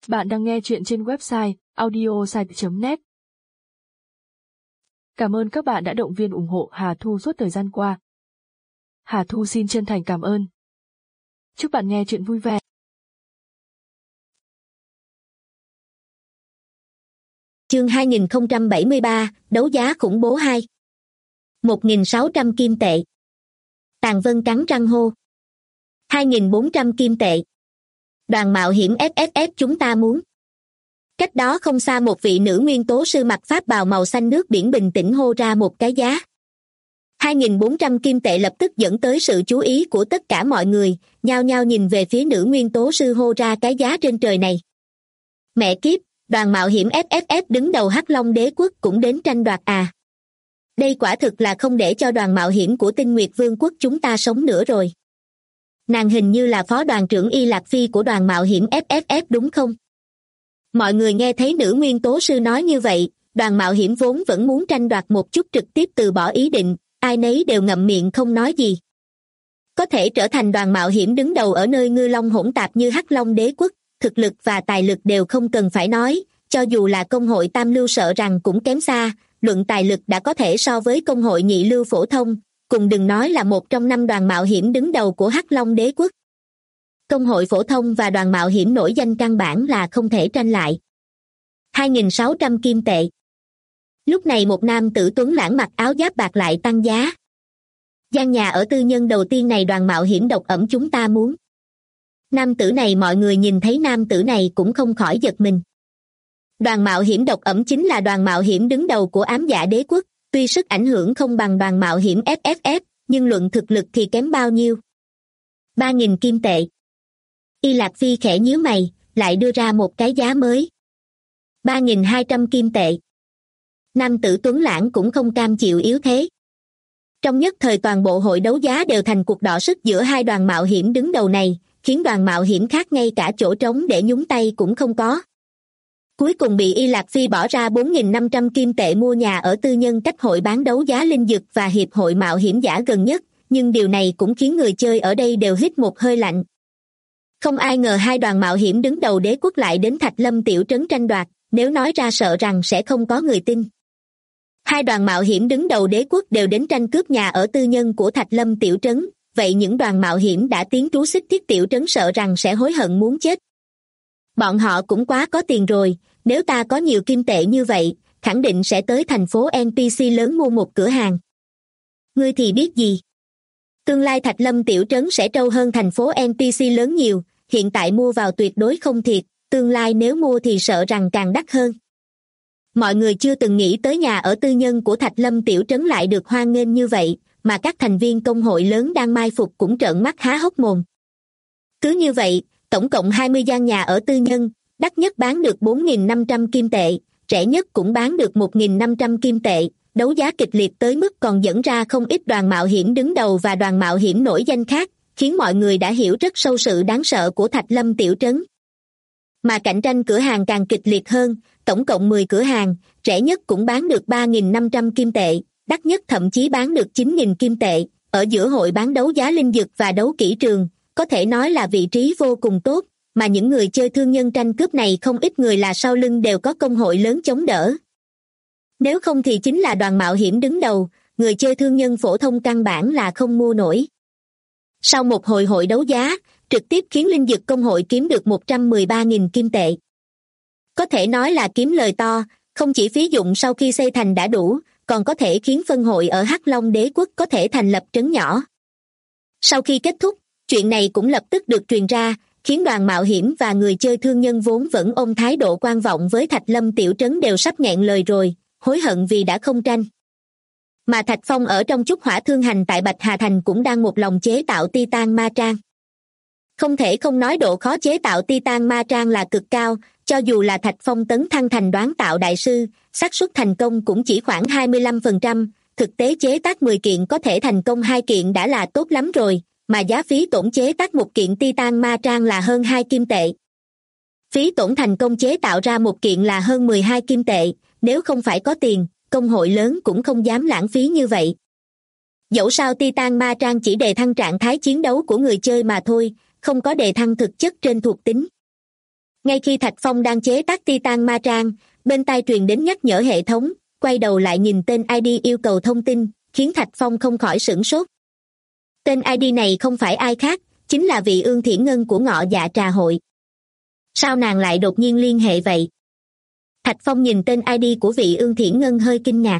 Bạn đang nghe chuyện trên website audiosite.net. Cảm ơn các bạn đã động viên ủng hộ Hà Thu suốt thời gian qua. Hà Thu xin chân thành cảm ơn. Chúc bạn nghe chuyện vui vẻ. Chương 2073, đấu giá khủng bố 2. 1.600 kim tệ. Tàn Vân cắn răng hô. 2.400 kim tệ. Đoàn mạo hiểm FFF chúng ta muốn. Cách đó không xa một vị nữ nguyên tố sư mặc pháp bào màu xanh nước biển bình tĩnh hô ra một cái giá. 2.400 kim tệ lập tức dẫn tới sự chú ý của tất cả mọi người, nhao nhao nhìn về phía nữ nguyên tố sư hô ra cái giá trên trời này. Mẹ kiếp, đoàn mạo hiểm FFF đứng đầu Hắc Long Đế quốc cũng đến tranh đoạt à. Đây quả thực là không để cho đoàn mạo hiểm của Tinh Nguyệt Vương quốc chúng ta sống nữa rồi. Nàng hình như là phó đoàn trưởng Y Lạc Phi của đoàn mạo hiểm FFF đúng không? Mọi người nghe thấy nữ nguyên tố sư nói như vậy, đoàn mạo hiểm vốn vẫn muốn tranh đoạt một chút trực tiếp từ bỏ ý định, ai nấy đều ngậm miệng không nói gì. Có thể trở thành đoàn mạo hiểm đứng đầu ở nơi ngư long hỗn tạp như Hắc Long Đế quốc, thực lực và tài lực đều không cần phải nói, cho dù là công hội Tam Lưu sợ rằng cũng kém xa, luận tài lực đã có thể so với công hội Nhị Lưu phổ thông, cùng đừng nói là một trong 5 đoàn mạo hiểm đứng đầu của Hắc Long Đế quốc. Công hội phổ thông và đoàn mạo hiểm nổi danh căn bản là không thể tranh lại. 2.600 kim tệ. Lúc này một nam tử tuấn lãng mặc áo giáp bạc lại tăng giá. Gian nhà ở tư nhân đầu tiên này đoàn mạo hiểm độc ẩm chúng ta muốn. Nam tử này mọi người nhìn thấy nam tử này cũng không khỏi giật mình. Đoàn mạo hiểm độc ẩm chính là đoàn mạo hiểm đứng đầu của Ám Dạ Đế quốc, tuy sức ảnh hưởng không bằng đoàn mạo hiểm FFF, nhưng luận thực lực thì kém bao nhiêu. 3.000 kim tệ. Y Lạc Phi khẽ nhíu mày, lại đưa ra một cái giá mới. 3.200 kim tệ. Nam tử tuấn lãng cũng không cam chịu yếu thế. Trong nhất thời toàn bộ hội đấu giá đều thành cuộc đọ sức giữa hai đoàn mạo hiểm đứng đầu này, khiến đoàn mạo hiểm khác ngay cả chỗ trống để nhúng tay cũng không có. Cuối cùng bị Y Lạc Phi bỏ ra 4.500 kim tệ mua nhà ở tư nhân cách hội bán đấu giá linh dược và hiệp hội mạo hiểm giả gần nhất, nhưng điều này cũng khiến người chơi ở đây đều hít một hơi lạnh. Không ai ngờ hai đoàn mạo hiểm đứng đầu đế quốc lại đến Thạch Lâm tiểu trấn tranh đoạt, nếu nói ra sợ rằng sẽ không có người tin. Hai đoàn mạo hiểm đứng đầu đế quốc đều đến tranh cướp nhà ở tư nhân của Thạch Lâm tiểu trấn, vậy những đoàn mạo hiểm đã tiến trú Xích Thiết tiểu trấn sợ rằng sẽ hối hận muốn chết. Bọn họ cũng quá có tiền rồi, nếu ta có nhiều kim tệ như vậy, khẳng định sẽ tới thành phố NPC lớn mua một cửa hàng. Ngươi thì biết gì? Tương lai Thạch Lâm tiểu trấn sẽ trâu hơn thành phố NPC lớn nhiều, hiện tại mua vào tuyệt đối không thiệt, tương lai nếu mua thì sợ rằng càng đắt hơn. Mọi người chưa từng nghĩ tới nhà ở tư nhân của Thạch Lâm tiểu trấn lại được hoan nghênh như vậy, mà các thành viên công hội lớn đang mai phục cũng trợn mắt há hốc mồm. Cứ như vậy, tổng cộng 20 gian nhà ở tư nhân, đắt nhất bán được 4.500 kim tệ, rẻ nhất cũng bán được 1.500 kim tệ, đấu giá kịch liệt tới mức còn dẫn ra không ít đoàn mạo hiểm đứng đầu và đoàn mạo hiểm nổi danh khác, khiến mọi người đã hiểu rất sâu sự đáng sợ của Thạch Lâm tiểu trấn. Mà cạnh tranh cửa hàng càng kịch liệt hơn, tổng cộng 10 cửa hàng, rẻ nhất cũng bán được 3.500 kim tệ, đắt nhất thậm chí bán được 9.000 kim tệ, ở giữa hội bán đấu giá linh dược và đấu kỹ trường, có thể nói là vị trí vô cùng tốt, mà những người chơi thương nhân tranh cướp này không ít người là sau lưng đều có công hội lớn chống đỡ. Nếu không thì chính là đoàn mạo hiểm đứng đầu, người chơi thương nhân phổ thông căn bản là không mua nổi. Sau một hồi hội đấu giá, trực tiếp khiến linh dược công hội kiếm được 113.000 kim tệ. Có thể nói là kiếm lời to, không chỉ phí dụng sau khi xây thành đã đủ, còn có thể khiến phân hội ở Hắc Long Đế quốc có thể thành lập trấn nhỏ. Sau khi kết thúc, chuyện này cũng lập tức được truyền ra, khiến đoàn mạo hiểm và người chơi thương nhân vốn vẫn ôm thái độ quan vọng với Thạch Lâm tiểu trấn đều sắp nghẹn lời rồi, hối hận vì đã không tranh. Mà Thạch Phong ở trong Trúc Hỏa Thương Hành tại Bạch Hà Thành cũng đang một lòng chế tạo Titan Ma Trang. Không thể không nói độ khó chế tạo Titan Ma Trang là cực cao, cho dù là Thạch Phong tấn thăng thành đoán tạo đại sư, xác suất thành công cũng chỉ khoảng 25%, thực tế chế tác 10 kiện có thể thành công 2 kiện đã là tốt lắm rồi, mà giá phí tổn chế tác một kiện Titan Ma Trang là hơn 2 kim tệ. Phí tổn thành công chế tạo ra một kiện là hơn 12 kim tệ, nếu không phải có tiền, công hội lớn cũng không dám lãng phí như vậy. Dẫu sao Titan Ma Trang chỉ đề thăng trạng thái chiến đấu của người chơi mà thôi, không có đề thăng thực chất trên thuộc tính. Ngay khi Thạch Phong đang chế tác Titan Ma Trang, bên tai truyền đến nhắc nhở hệ thống, quay đầu lại nhìn tên ID yêu cầu thông tin, khiến Thạch Phong không khỏi sửng sốt. Tên ID này không phải ai khác, chính là vị Ương Thiển Ngân của Ngọ Dạ Trà Hội. Sao nàng lại đột nhiên liên hệ vậy? Thạch Phong nhìn tên ID của vị Ương Thiển Ngân hơi kinh ngạc.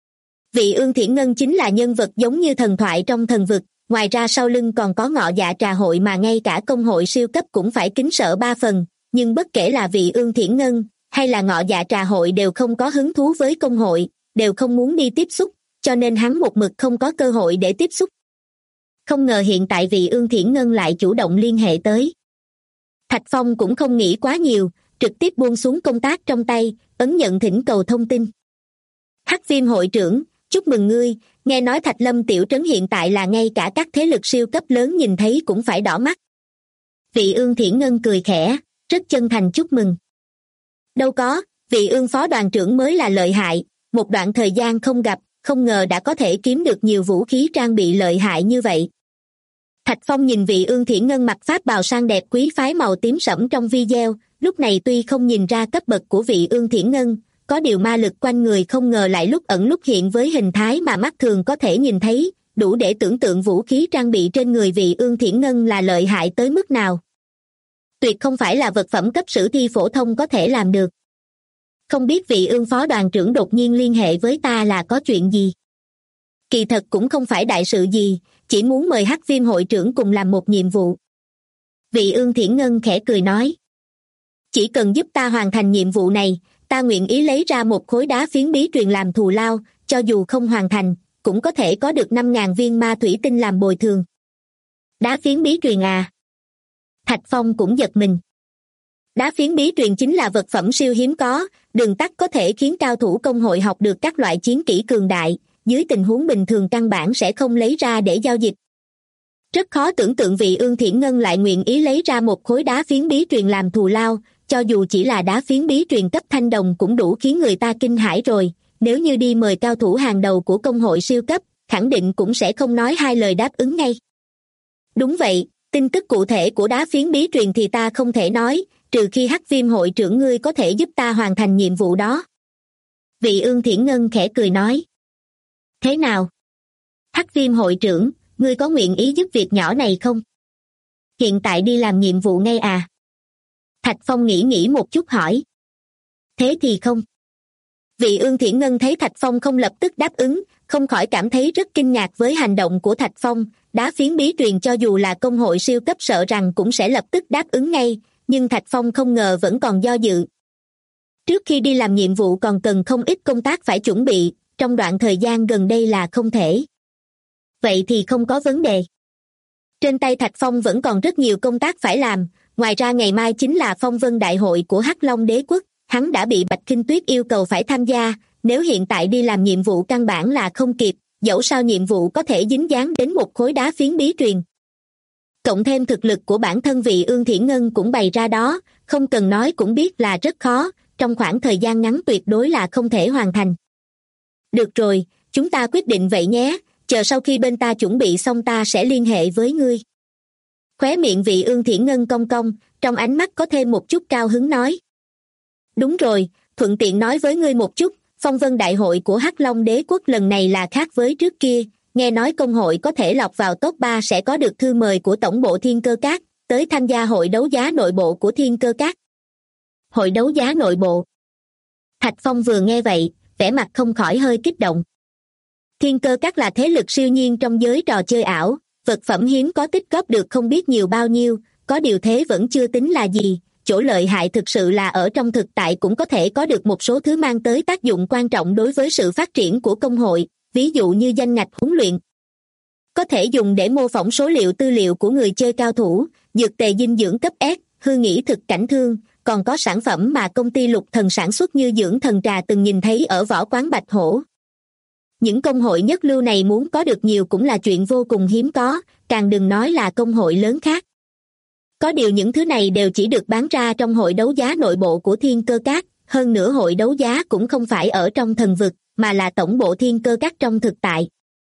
Vị Ương Thiển Ngân chính là nhân vật giống như thần thoại trong thần vực, ngoài ra sau lưng còn có Ngọ Dạ Trà Hội mà ngay cả công hội siêu cấp cũng phải kính sợ 3 phần, nhưng bất kể là vị Ương Thiển Ngân hay là Ngọ Dạ Trà Hội đều không có hứng thú với công hội, đều không muốn đi tiếp xúc, cho nên hắn một mực không có cơ hội để tiếp xúc. Không ngờ hiện tại vị Ương Thiển Ngân lại chủ động liên hệ tới. Thạch Phong cũng không nghĩ quá nhiều, trực tiếp buông xuống công tác trong tay, ấn nhận thỉnh cầu thông tin. Hắc Viêm hội trưởng, chúc mừng ngươi, nghe nói Thạch Lâm tiểu trấn hiện tại là ngay cả các thế lực siêu cấp lớn nhìn thấy cũng phải đỏ mắt. Vị Ương Thiển Ngân cười khẽ, rất chân thành chúc mừng. Đâu có, vị Ương phó đoàn trưởng mới là lợi hại, một đoạn thời gian không gặp, không ngờ đã có thể kiếm được nhiều vũ khí trang bị lợi hại như vậy. Thạch Phong nhìn vị Ương Thiển Ngân mặc pháp bào sang đẹp quý phái màu tím sẫm trong video, lúc này tuy không nhìn ra cấp bậc của vị Ương Thiển Ngân, có điều ma lực quanh người không ngờ lại lúc ẩn lúc hiện với hình thái mà mắt thường có thể nhìn thấy, đủ để tưởng tượng vũ khí trang bị trên người vị Ương Thiển Ngân là lợi hại tới mức nào. Tuyệt không phải là vật phẩm cấp sử thi phổ thông có thể làm được. Không biết vị Ương phó đoàn trưởng đột nhiên liên hệ với ta là có chuyện gì? Kỳ thật cũng không phải đại sự gì, chỉ muốn mời Hắc Viêm hội trưởng cùng làm một nhiệm vụ. Vị Ương Thiển Ngân khẽ cười nói. Chỉ cần giúp ta hoàn thành nhiệm vụ này, ta nguyện ý lấy ra một khối đá phiến bí truyền làm thù lao, cho dù không hoàn thành, cũng có thể có được 5.000 viên ma thủy tinh làm bồi thường. Đá phiến bí truyền à? Thạch Phong cũng giật mình. Đá phiến bí truyền chính là vật phẩm siêu hiếm có, đường tắt có thể khiến cao thủ công hội học được các loại chiến kỹ cường đại, dưới tình huống bình thường căn bản sẽ không lấy ra để giao dịch. Rất khó tưởng tượng vị Ương Thiển Ngân lại nguyện ý lấy ra một khối đá phiến bí truyền làm thù lao, cho dù chỉ là đá phiến bí truyền cấp thanh đồng cũng đủ khiến người ta kinh hãi rồi, nếu như đi mời cao thủ hàng đầu của công hội siêu cấp, khẳng định cũng sẽ không nói hai lời đáp ứng ngay. Đúng vậy, tin tức cụ thể của đá phiến bí truyền thì ta không thể nói, trừ khi Hắc Viêm hội trưởng ngươi có thể giúp ta hoàn thành nhiệm vụ đó. Vị Ương Thiển Ngân khẽ cười nói. Thế nào? Hắc Viêm hội trưởng, ngươi có nguyện ý giúp việc nhỏ này không? Hiện tại đi làm nhiệm vụ ngay à? Thạch Phong nghĩ một chút hỏi. Thế thì không. Vị Ương Thiển Ngân thấy Thạch Phong không lập tức đáp ứng, không khỏi cảm thấy rất kinh ngạc với hành động của Thạch Phong. Đá phiến bí truyền cho dù là công hội siêu cấp sợ rằng cũng sẽ lập tức đáp ứng ngay, nhưng Thạch Phong không ngờ vẫn còn do dự. Trước khi đi làm nhiệm vụ còn cần không ít công tác phải chuẩn bị, trong đoạn thời gian gần đây là không thể. Vậy thì không có vấn đề. Trên tay Thạch Phong vẫn còn rất nhiều công tác phải làm, ngoài ra ngày mai chính là phong vân đại hội của Hắc Long đế quốc, hắn đã bị Bạch Kinh Tuyết yêu cầu phải tham gia, nếu hiện tại đi làm nhiệm vụ căn bản là không kịp, dẫu sao nhiệm vụ có thể dính dáng đến một khối đá phiến bí truyền. Cộng thêm thực lực của bản thân vị Ương Thiển Ngân cũng bày ra đó, không cần nói cũng biết là rất khó, trong khoảng thời gian ngắn tuyệt đối là không thể hoàn thành. Được rồi, chúng ta quyết định vậy nhé, chờ sau khi bên ta chuẩn bị xong ta sẽ liên hệ với ngươi. Khóe miệng vị Ương Thiển Ngân cong cong, trong ánh mắt có thêm một chút cao hứng nói. Đúng rồi, thuận tiện nói với ngươi một chút, phong vân đại hội của Hắc Long đế quốc lần này là khác với trước kia, nghe nói công hội có thể lọt vào top 3 sẽ có được thư mời của tổng bộ Thiên Cơ Các, tới tham gia hội đấu giá nội bộ của Thiên Cơ Các. Hội đấu giá nội bộ. Thạch Phong vừa nghe vậy, vẻ mặt không khỏi hơi kích động. Thiên Cơ Các là thế lực siêu nhiên trong giới trò chơi ảo, vật phẩm hiếm có tích góp được không biết nhiều bao nhiêu, có điều thế vẫn chưa tính là gì, chỗ lợi hại thực sự là ở trong thực tại cũng có thể có được một số thứ mang tới tác dụng quan trọng đối với sự phát triển của công hội, ví dụ như danh ngạch huấn luyện. Có thể dùng để mô phỏng số liệu tư liệu của người chơi cao thủ, dược tề dinh dưỡng cấp S, hư nghĩ thực cảnh thương, còn có sản phẩm mà công ty Lục Thần sản xuất như dưỡng thần trà từng nhìn thấy ở võ quán Bạch Hổ. Những công hội nhất lưu này muốn có được nhiều cũng là chuyện vô cùng hiếm có, càng đừng nói là công hội lớn khác. Có điều những thứ này đều chỉ được bán ra trong hội đấu giá nội bộ của Thiên Cơ Các, hơn nữa hội đấu giá cũng không phải ở trong thần vực, mà là tổng bộ Thiên Cơ Các trong thực tại.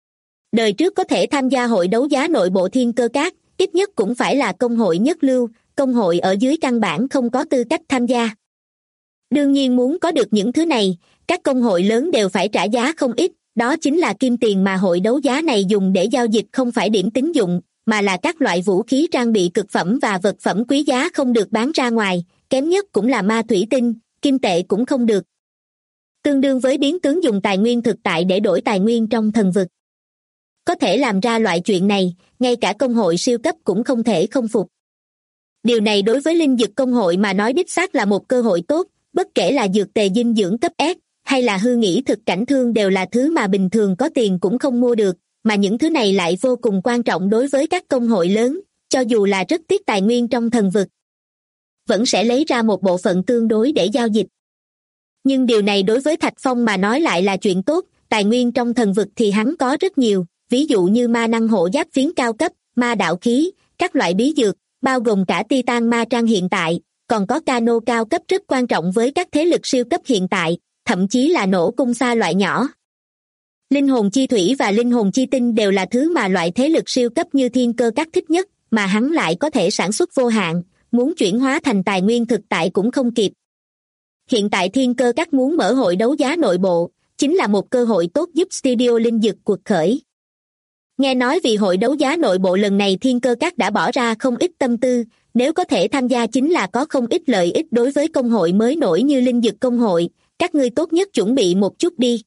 Đời trước có thể tham gia hội đấu giá nội bộ Thiên Cơ Các, ít nhất cũng phải là công hội nhất lưu, công hội ở dưới căn bản không có tư cách tham gia. Đương nhiên muốn có được những thứ này, các công hội lớn đều phải trả giá không ít, đó chính là kim tiền mà hội đấu giá này dùng để giao dịch, không phải điểm tín dụng, mà là các loại vũ khí, trang bị cực phẩm và vật phẩm quý giá không được bán ra ngoài, kém nhất cũng là ma thủy tinh, kim tệ cũng không được. Tương đương với biến tướng dùng tài nguyên thực tại để đổi tài nguyên trong thần vực. Có thể làm ra loại chuyện này, ngay cả công hội siêu cấp cũng không thể không phục. Điều này đối với linh dược công hội mà nói đích xác là một cơ hội tốt, bất kể là dược tề dinh dưỡng cấp S, hay là hư nghĩ thực cảnh thương đều là thứ mà bình thường có tiền cũng không mua được, mà những thứ này lại vô cùng quan trọng đối với các công hội lớn, cho dù là rất tiếc tài nguyên trong thần vực. Vẫn sẽ lấy ra một bộ phận tương đối để giao dịch. Nhưng điều này đối với Thạch Phong mà nói lại là chuyện tốt, tài nguyên trong thần vực thì hắn có rất nhiều, ví dụ như ma năng hộ giáp phiến cao cấp, ma đạo khí, các loại bí dược, bao gồm cả Titan ma trang hiện tại, còn có cano cao cấp rất quan trọng với các thế lực siêu cấp hiện tại, thậm chí là nổ cung xa loại nhỏ. Linh hồn chi thủy và linh hồn chi tinh đều là thứ mà loại thế lực siêu cấp như thiên cơ các thích nhất, mà hắn lại có thể sản xuất vô hạn, muốn chuyển hóa thành tài nguyên thực tại cũng không kịp. Hiện tại thiên cơ các muốn mở hội đấu giá nội bộ, chính là một cơ hội tốt giúp studio linh dược cuộc khởi. Nghe nói vì hội đấu giá nội bộ lần này thiên cơ các đã bỏ ra không ít tâm tư, nếu có thể tham gia chính là có không ít lợi ích đối với công hội mới nổi như linh dược công hội, các ngươi tốt nhất chuẩn bị một chút đi.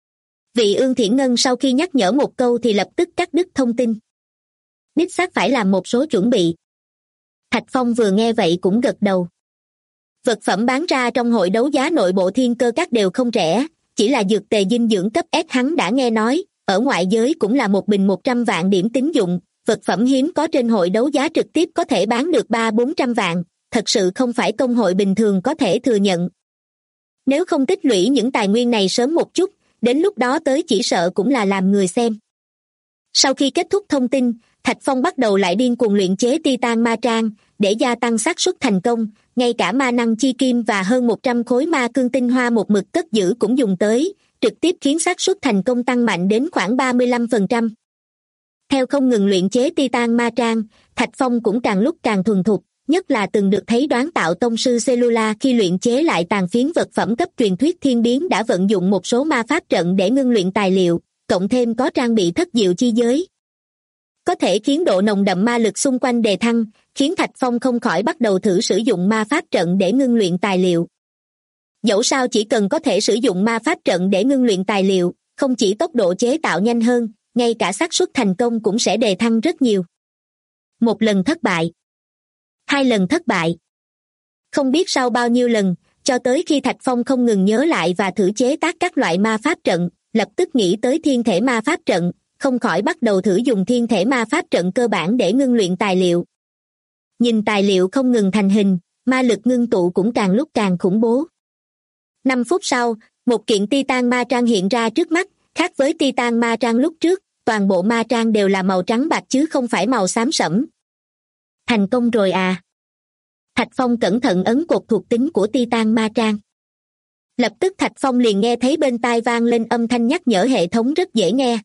Vị Ương Thiển Ngân sau khi nhắc nhở một câu thì lập tức cắt đứt thông tin. Đích xác phải làm một số chuẩn bị. Thạch Phong vừa nghe vậy cũng gật đầu. Vật phẩm bán ra trong hội đấu giá nội bộ thiên cơ các đều không rẻ, chỉ là dược tề dinh dưỡng cấp S hắn đã nghe nói, ở ngoại giới cũng là một bình 100 vạn điểm tín dụng, vật phẩm hiếm có trên hội đấu giá trực tiếp có thể bán được 300-400 vạn, thật sự không phải công hội bình thường có thể thừa nhận. Nếu không tích lũy những tài nguyên này sớm một chút, đến lúc đó tới chỉ sợ cũng là làm người xem. Sau khi kết thúc thông tin, Thạch Phong bắt đầu lại điên cuồng luyện chế Titan ma trang, để gia tăng xác suất thành công, ngay cả ma năng chi kim và hơn 100 khối ma cương tinh hoa một mực cất giữ cũng dùng tới, trực tiếp khiến xác suất thành công tăng mạnh đến khoảng 35%. Theo không ngừng luyện chế Titan ma trang, Thạch Phong cũng càng lúc càng thuần thục, nhất là từng được thấy Đoán Tạo tông sư Cellula khi luyện chế lại tàn phiến vật phẩm cấp truyền thuyết thiên biến đã vận dụng một số ma pháp trận để ngưng luyện tài liệu, cộng thêm có trang bị thất diệu chi giới. Có thể khiến độ nồng đậm ma lực xung quanh đề thăng, khiến Thạch Phong không khỏi bắt đầu thử sử dụng ma pháp trận để ngưng luyện tài liệu. Dẫu sao chỉ cần có thể sử dụng ma pháp trận để ngưng luyện tài liệu, không chỉ tốc độ chế tạo nhanh hơn, ngay cả xác suất thành công cũng sẽ đề thăng rất nhiều. Một lần thất bại, 2 lần thất bại. Không biết sau bao nhiêu lần, cho tới khi Thạch Phong không ngừng nhớ lại và thử chế tác các loại ma pháp trận, lập tức nghĩ tới thiên thể ma pháp trận, không khỏi bắt đầu thử dùng thiên thể ma pháp trận cơ bản để ngưng luyện tài liệu. Nhìn tài liệu không ngừng thành hình, ma lực ngưng tụ cũng càng lúc càng khủng bố. 5 phút sau, một kiện Titan ma trang hiện ra trước mắt, khác với Titan ma trang lúc trước, toàn bộ ma trang đều là màu trắng bạc chứ không phải màu xám sẫm. Thành công rồi à? Thạch Phong cẩn thận ấn cột thuộc tính của Titan ma trang. Lập tức Thạch Phong liền nghe thấy bên tai vang lên âm thanh nhắc nhở hệ thống rất dễ nghe.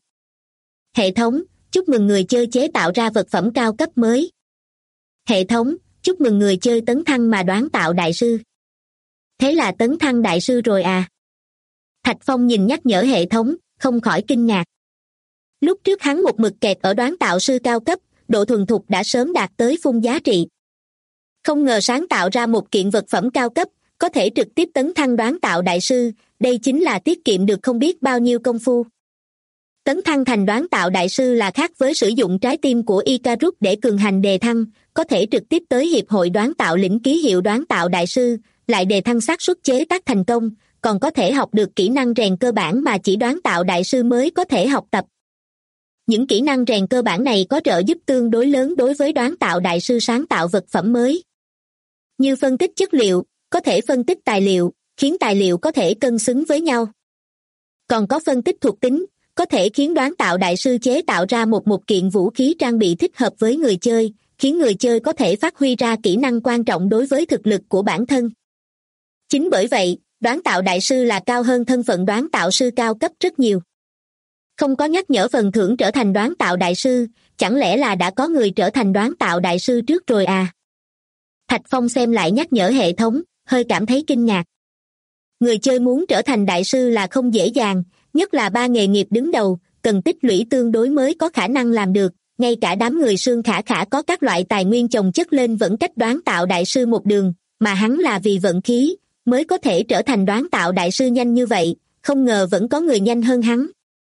Hệ thống, chúc mừng người chơi chế tạo ra vật phẩm cao cấp mới. Hệ thống, chúc mừng người chơi tấn thăng mà Đoán Tạo đại sư. Thế là tấn thăng đại sư rồi à? Thạch Phong nhìn nhắc nhở hệ thống, không khỏi kinh ngạc. Lúc trước hắn một mực kẹt ở Đoán Tạo sư cao cấp, độ thuần thục đã sớm đạt tới phun giá trị. Không ngờ sáng tạo ra một kiện vật phẩm cao cấp, có thể trực tiếp tấn thăng Đoán Tạo đại sư, đây chính là tiết kiệm được không biết bao nhiêu công phu. Tấn thăng thành Đoán Tạo đại sư là khác với sử dụng trái tim của Icarus để cường hành đề thăng, có thể trực tiếp tới hiệp hội Đoán Tạo lĩnh ký hiệu Đoán Tạo đại sư, lại đề thăng xác suất chế tác thành công, còn có thể học được kỹ năng rèn cơ bản mà chỉ Đoán Tạo đại sư mới có thể học tập. Những kỹ năng rèn cơ bản này có trợ giúp tương đối lớn đối với Đoán Tạo đại sư sáng tạo vật phẩm mới. Như phân tích chất liệu, có thể phân tích tài liệu, khiến tài liệu có thể cân xứng với nhau. Còn có phân tích thuộc tính, có thể khiến Đoán Tạo đại sư chế tạo ra một kiện vũ khí trang bị thích hợp với người chơi, khiến người chơi có thể phát huy ra kỹ năng quan trọng đối với thực lực của bản thân. Chính bởi vậy, Đoán Tạo đại sư là cao hơn thân phận Đoán Tạo sư cao cấp rất nhiều. Không có nhắc nhở phần thưởng trở thành Đoán Tạo đại sư, chẳng lẽ là đã có người trở thành Đoán Tạo đại sư trước rồi à? Thạch Phong xem lại nhắc nhở hệ thống, hơi cảm thấy kinh ngạc. Người chơi muốn trở thành đại sư là không dễ dàng, nhất là 3 nghề nghiệp đứng đầu, cần tích lũy tương đối mới có khả năng làm được. Ngay cả đám người Sương Khả Khả có các loại tài nguyên chồng chất lên vẫn cách đoán tạo đại sư một đường, mà hắn là vì vận khí mới có thể trở thành đoán tạo đại sư nhanh như vậy, không ngờ vẫn có người nhanh hơn hắn.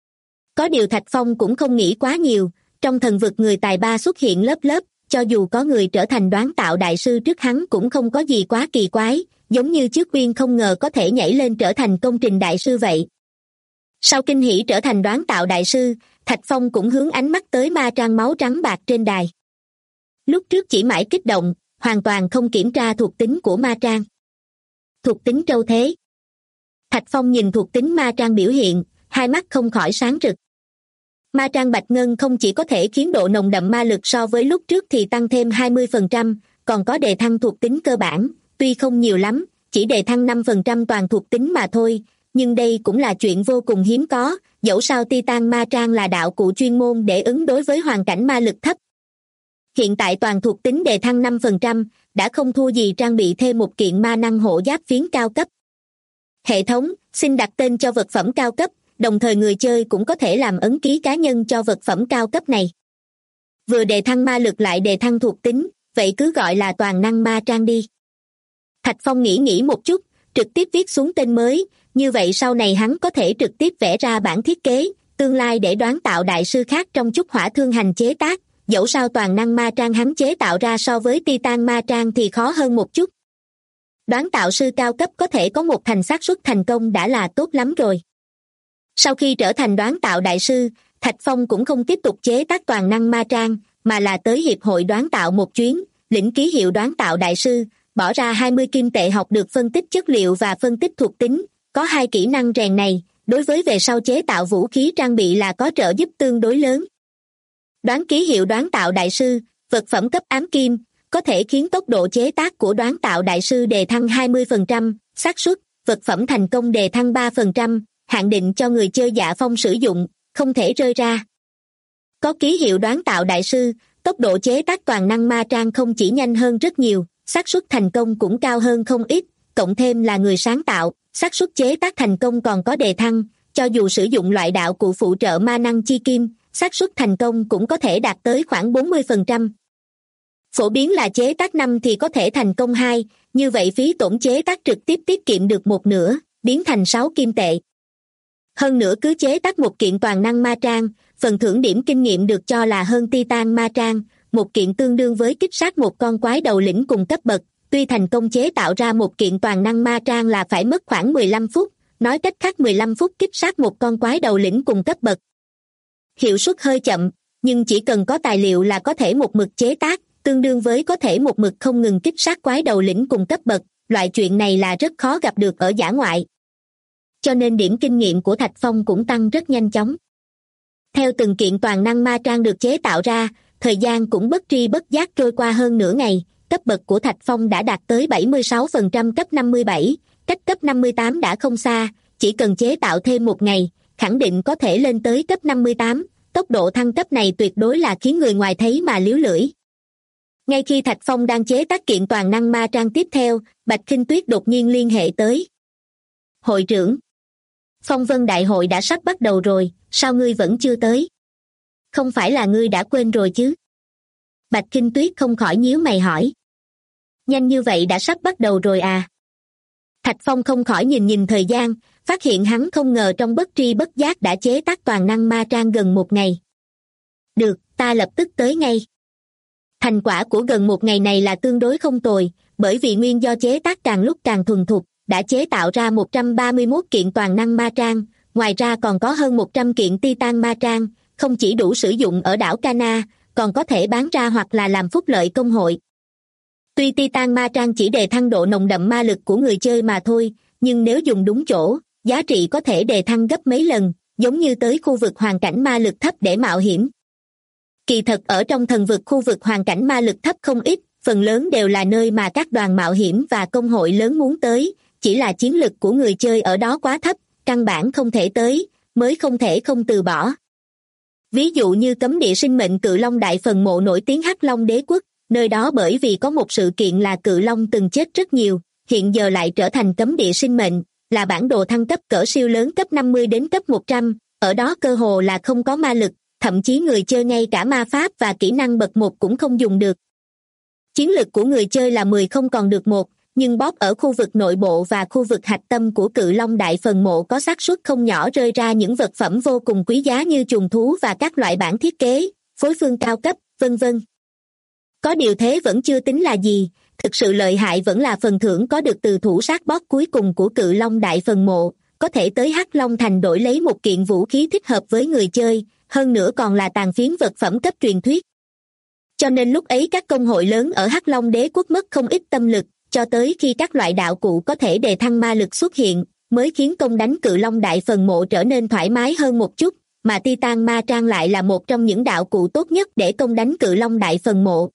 Có điều Thạch Phong cũng không nghĩ quá nhiều, trong thần vực người tài ba xuất hiện lớp lớp, cho dù có người trở thành đoán tạo đại sư trước hắn cũng không có gì quá kỳ quái, giống như trước Uyên không ngờ có thể nhảy lên trở thành công trình đại sư vậy. Sau kinh hỉ trở thành đoán tạo đại sư, Thạch Phong cũng hướng ánh mắt tới ma trang máu trắng bạc trên đài. Lúc trước chỉ mãi kích động, hoàn toàn không kiểm tra thuộc tính của ma trang. Thuộc tính trâu thế. Thạch Phong nhìn thuộc tính ma trang biểu hiện, hai mắt không khỏi sáng rực. Ma trang bạch ngân không chỉ có thể khiến độ nồng đậm ma lực so với lúc trước thì tăng thêm 20%, còn có đề thăng thuộc tính cơ bản, tuy không nhiều lắm, chỉ đề thăng 5% toàn thuộc tính mà thôi, nhưng đây cũng là chuyện vô cùng hiếm có, dẫu sao Titan ma trang là đạo cụ chuyên môn để ứng đối với hoàn cảnh ma lực thấp. Hiện tại toàn thuộc tính đề thăng 5%, đã không thua gì trang bị thêm một kiện ma năng hộ giáp phiến cao cấp. Hệ thống, xin đặt tên cho vật phẩm cao cấp, đồng thời người chơi cũng có thể làm ấn ký cá nhân cho vật phẩm cao cấp này. Vừa đề thăng ma lực lại đề thăng thuộc tính, vậy cứ gọi là toàn năng ma trang đi. Thạch Phong nghĩ một chút, trực tiếp viết xuống tên mới, như vậy sau này hắn có thể trực tiếp vẽ ra bản thiết kế, tương lai để đoán tạo đại sư khác trong chút hỏa thương hành chế tác, dẫu sao toàn năng ma trang hắn chế tạo ra so với Titan ma trang thì khó hơn một chút. Đoán tạo sư cao cấp có thể có một thành xác suất thành công đã là tốt lắm rồi. Sau khi trở thành đoán tạo đại sư, Thạch Phong cũng không tiếp tục chế tác toàn năng ma trang, mà là tới hiệp hội đoán tạo một chuyến, lĩnh ký hiệu đoán tạo đại sư, bỏ ra 20 kim tệ học được phân tích chất liệu và phân tích thuộc tính, có 2 kỹ năng rèn này, đối với về sau chế tạo vũ khí trang bị là có trợ giúp tương đối lớn. Đoán ký hiệu đoán tạo đại sư, vật phẩm cấp ám kim, có thể khiến tốc độ chế tác của đoán tạo đại sư đề thăng 20%, xác suất, vật phẩm thành công đề thăng 3%, hạn định cho người chơi Dạ Phong sử dụng, không thể rơi ra. Có ký hiệu đoán tạo đại sư, tốc độ chế tác toàn năng ma trang không chỉ nhanh hơn rất nhiều, xác suất thành công cũng cao hơn không ít, cộng thêm là người sáng tạo, xác suất chế tác thành công còn có đề thăng, cho dù sử dụng loại đạo cụ phụ trợ ma năng chi kim, xác suất thành công cũng có thể đạt tới khoảng 40%. Phổ biến là chế tác 5 thì có thể thành công 2, như vậy phí tổn chế tác trực tiếp tiết kiệm được một nửa, biến thành 6 kim tệ. Hơn nữa cứ chế tác một kiện toàn năng ma trang, phần thưởng điểm kinh nghiệm được cho là hơn Titan ma trang, một kiện tương đương với kích sát một con quái đầu lĩnh cùng cấp bậc, tuy thành công chế tạo ra một kiện toàn năng ma trang là phải mất khoảng 15 phút, nói cách khác 15 phút kích sát một con quái đầu lĩnh cùng cấp bậc. Hiệu suất hơi chậm, nhưng chỉ cần có tài liệu là có thể một mực chế tác, tương đương với có thể một mực không ngừng kích sát quái đầu lĩnh cùng cấp bậc, loại chuyện này là rất khó gặp được ở dã ngoại. Cho nên điểm kinh nghiệm của Thạch Phong cũng tăng rất nhanh chóng. Theo từng kiện toàn năng ma trang được chế tạo ra, thời gian cũng bất tri bất giác trôi qua hơn nửa ngày, cấp bậc của Thạch Phong đã đạt tới 76% cấp 57, cách cấp 58 đã không xa, chỉ cần chế tạo thêm một ngày, khẳng định có thể lên tới cấp 58, tốc độ thăng cấp này tuyệt đối là khiến người ngoài thấy mà liếu lưỡi. Ngay khi Thạch Phong đang chế tác kiện toàn năng ma trang tiếp theo, Bạch Khinh Tuyết đột nhiên liên hệ tới. Hội trưởng, Phong Vân Đại hội đã sắp bắt đầu rồi, sao ngươi vẫn chưa tới? Không phải là ngươi đã quên rồi chứ? Bạch Khinh Tuyết không khỏi nhíu mày hỏi. Nhanh như vậy đã sắp bắt đầu rồi à? Thạch Phong không khỏi nhìn thời gian, phát hiện hắn không ngờ trong bất tri bất giác đã chế tác toàn năng ma trang gần một ngày. Được, ta lập tức tới ngay. Thành quả của gần một ngày này là tương đối không tồi, bởi vì nguyên do chế tác càng lúc càng thuần thục, đã chế tạo ra 131 kiện toàn năng ma trang, ngoài ra còn có hơn 100 kiện Titan ma trang, không chỉ đủ sử dụng ở đảo Cana, còn có thể bán ra hoặc là làm phúc lợi công hội. Tuy Titan ma trang chỉ đề thăng độ nồng đậm ma lực của người chơi mà thôi, nhưng nếu dùng đúng chỗ, giá trị có thể đề thăng gấp mấy lần, giống như tới khu vực hoàn cảnh ma lực thấp để mạo hiểm. Kỳ thật ở trong thần vực khu vực hoàn cảnh ma lực thấp không ít, phần lớn đều là nơi mà các đoàn mạo hiểm và công hội lớn muốn tới, chỉ là chiến lực của người chơi ở đó quá thấp, căn bản không thể tới, mới không thể không từ bỏ. Ví dụ như cấm địa sinh mệnh Cự Long Đại phần mộ nổi tiếng Hắc Long Đế Quốc, nơi đó bởi vì có một sự kiện là cự long từng chết rất nhiều, hiện giờ lại trở thành cấm địa sinh mệnh, là bản đồ thăng cấp cỡ siêu lớn cấp 50 đến cấp 100, ở đó cơ hồ là không có ma lực, thậm chí người chơi ngay cả ma pháp và kỹ năng bậc 1 cũng không dùng được. Chiến lực của người chơi là 10 không còn được 1, nhưng boss ở khu vực nội bộ và khu vực hạch tâm của cự long đại phần mộ có xác suất không nhỏ rơi ra những vật phẩm vô cùng quý giá như trùng thú và các loại bản thiết kế, phối phương cao cấp, vân vân. Có điều thế vẫn chưa tính là gì, thực sự lợi hại vẫn là phần thưởng có được từ thủ sát boss cuối cùng của cự long đại phần mộ, có thể tới Hắc Long Thành đổi lấy một kiện vũ khí thích hợp với người chơi, hơn nữa còn là tàn phiến vật phẩm cấp truyền thuyết. Cho nên lúc ấy các công hội lớn ở Hắc Long đế quốc mất không ít tâm lực, cho tới khi các loại đạo cụ có thể đề thăng ma lực xuất hiện, mới khiến công đánh cự long đại phần mộ trở nên thoải mái hơn một chút, mà Titan Ma Trang lại là một trong những đạo cụ tốt nhất để công đánh cự long đại phần mộ.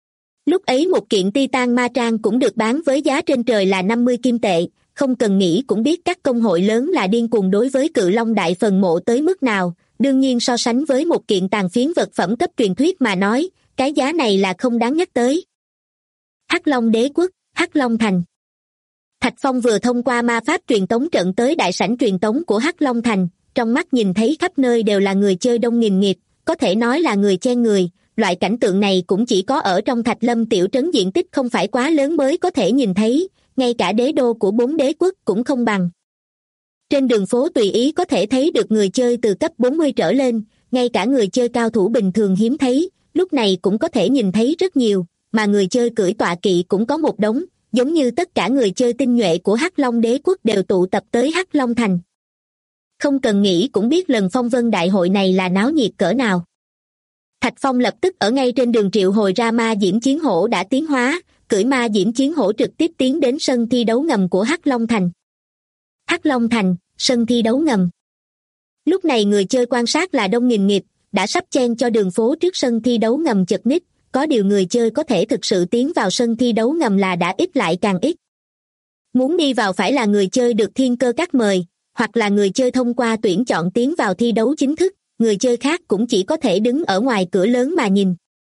Lúc ấy một kiện Titan Ma Trang cũng được bán với giá trên trời là 50 kim tệ, không cần nghĩ cũng biết các công hội lớn là điên cuồng đối với cự long đại phần mộ tới mức nào, đương nhiên so sánh với một kiện tàn phiến vật phẩm cấp truyền thuyết mà nói, cái giá này là không đáng nhắc tới. Hắc Long đế quốc, Hắc Long Thành. Thạch Phong vừa thông qua ma pháp truyền tống trận tới đại sảnh truyền tống của Hắc Long Thành, trong mắt nhìn thấy khắp nơi đều là người chơi đông nghìn nghịt, có thể nói là người chen người, loại cảnh tượng này cũng chỉ có ở trong Thạch Lâm tiểu trấn diện tích không phải quá lớn mới có thể nhìn thấy, ngay cả đế đô của 4 đế quốc cũng không bằng. Trên đường phố tùy ý có thể thấy được người chơi từ cấp 40 trở lên, ngay cả người chơi cao thủ bình thường hiếm thấy, lúc này cũng có thể nhìn thấy rất nhiều, mà người chơi cưỡi tọa kỵ cũng có một đống, giống như tất cả người chơi tinh nhuệ của Hắc Long đế quốc đều tụ tập tới Hắc Long Thành. Không cần nghĩ cũng biết lần phong vân đại hội này là náo nhiệt cỡ nào. Thạch Phong lập tức ở ngay trên đường triệu hồi ra ma diễm chiến hổ đã tiến hóa, cưỡi ma diễm chiến hổ trực tiếp tiến đến sân thi đấu ngầm của Hắc Long Thành. Hắc Long Thành, sân thi đấu ngầm. Lúc này người chơi quan sát là đông nghìn nghịt, đã sắp chen cho đường phố trước sân thi đấu ngầm chật ních, có điều người chơi có thể thực sự tiến vào sân thi đấu ngầm là đã ít lại càng ít. Muốn đi vào phải là người chơi được thiên cơ các mời, hoặc là người chơi thông qua tuyển chọn tiến vào thi đấu chính thức, người chơi khác cũng chỉ có thể đứng ở ngoài cửa lớn mà nhìn.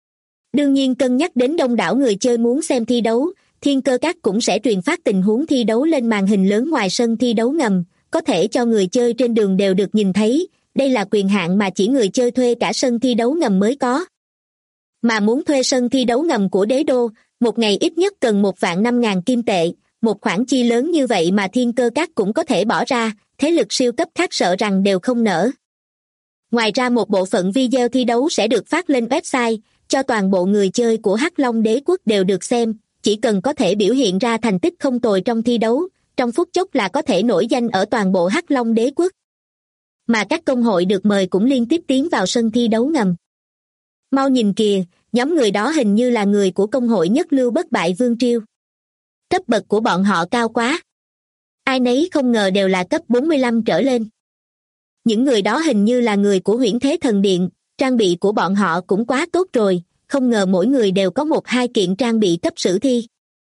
Đương nhiên cân nhắc đến đông đảo người chơi muốn xem thi đấu, thiên cơ các cũng sẽ truyền phát tình huống thi đấu lên màn hình lớn ngoài sân thi đấu ngầm, có thể cho người chơi trên đường đều được nhìn thấy, đây là quyền hạn mà chỉ người chơi thuê cả sân thi đấu ngầm mới có. Mà muốn thuê sân thi đấu ngầm của đế đô, một ngày ít nhất cần 1.500.000 kim tệ, một khoản chi lớn như vậy mà thiên cơ các cũng có thể bỏ ra, thế lực siêu cấp khác sợ rằng đều không nỡ. Ngoài ra một bộ phận video thi đấu sẽ được phát lên website, cho toàn bộ người chơi của Hắc Long đế quốc đều được xem, chỉ cần có thể biểu hiện ra thành tích không tồi trong thi đấu, trong phút chốc là có thể nổi danh ở toàn bộ Hắc Long đế quốc. Mà các công hội được mời cũng liên tiếp tiến vào sân thi đấu ngầm. Mau nhìn kìa, nhóm người đó hình như là người của công hội Nhất Lưu Bất Bại Vương Triêu. Cấp bậc của bọn họ cao quá. Ai nấy không ngờ đều là cấp 45 trở lên. Những người đó hình như là người của Huyễn Thế Thần Điện, trang bị của bọn họ cũng quá tốt rồi, không ngờ mỗi người đều có 1-2 kiện trang bị cấp sử thi.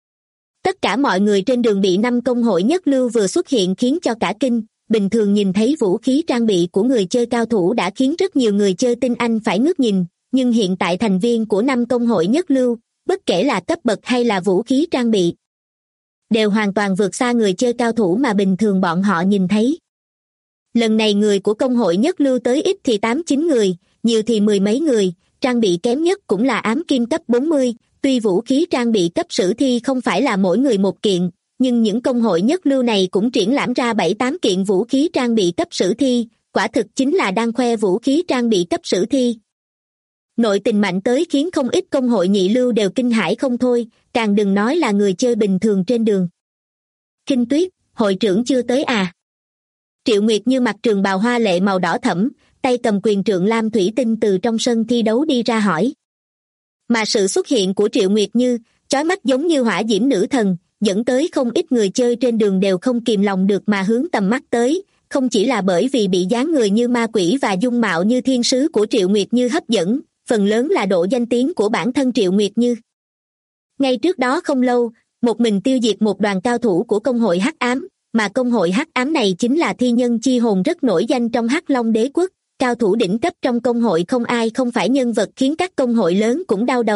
Tất cả mọi người trên đường bị 5 công hội Nhất Lưu vừa xuất hiện khiến cho cả kinh, bình thường nhìn thấy vũ khí trang bị của người chơi cao thủ đã khiến rất nhiều người chơi tinh anh phải ngước nhìn, nhưng hiện tại thành viên của 5 công hội Nhất Lưu, bất kể là cấp bậc hay là vũ khí trang bị, đều hoàn toàn vượt xa người chơi cao thủ mà bình thường bọn họ nhìn thấy. Lần này người của công hội Nhất Lưu tới ít thì 8-9 người, nhiều thì 10 mấy người, trang bị kém nhất cũng là ám kim cấp 40, tuy vũ khí trang bị cấp sử thi không phải là mỗi người một kiện, nhưng những công hội Nhất Lưu này cũng triển lãm ra 7-8 kiện vũ khí trang bị cấp sử thi, quả thực chính là đang khoe vũ khí trang bị cấp sử thi. Nội tình mạnh tới khiến không ít công hội nhị lưu đều kinh hãi không thôi, càng đừng nói là người chơi bình thường trên đường. Kinh Tuyết, hội trưởng chưa tới à? Triệu Nguyệt Như mặc trường bào hoa lệ màu đỏ thẫm, tay cầm quyền trượng lam thủy tinh từ trong sân thi đấu đi ra hỏi. Mà sự xuất hiện của Triệu Nguyệt Như, chói mắt giống như hỏa diễm nữ thần, dẫn tới không ít người chơi trên đường đều không kìm lòng được mà hướng tầm mắt tới, không chỉ là bởi vì bị dáng người như ma quỷ và dung mạo như thiên sứ của Triệu Nguyệt Như hấp dẫn, phần lớn là độ danh tiếng của bản thân Triệu Nguyệt Như. Ngay trước đó không lâu, một mình tiêu diệt một đoàn cao thủ của công hội Hắc Ám, mà công hội Hắc Ám này chính là thi nhân chi hồn rất nổi danh trong Hắc Long đế quốc, cao thủ đỉnh cấp trong công hội không ai không phải nhân vật khiến các công hội lớn cũng đau đầu,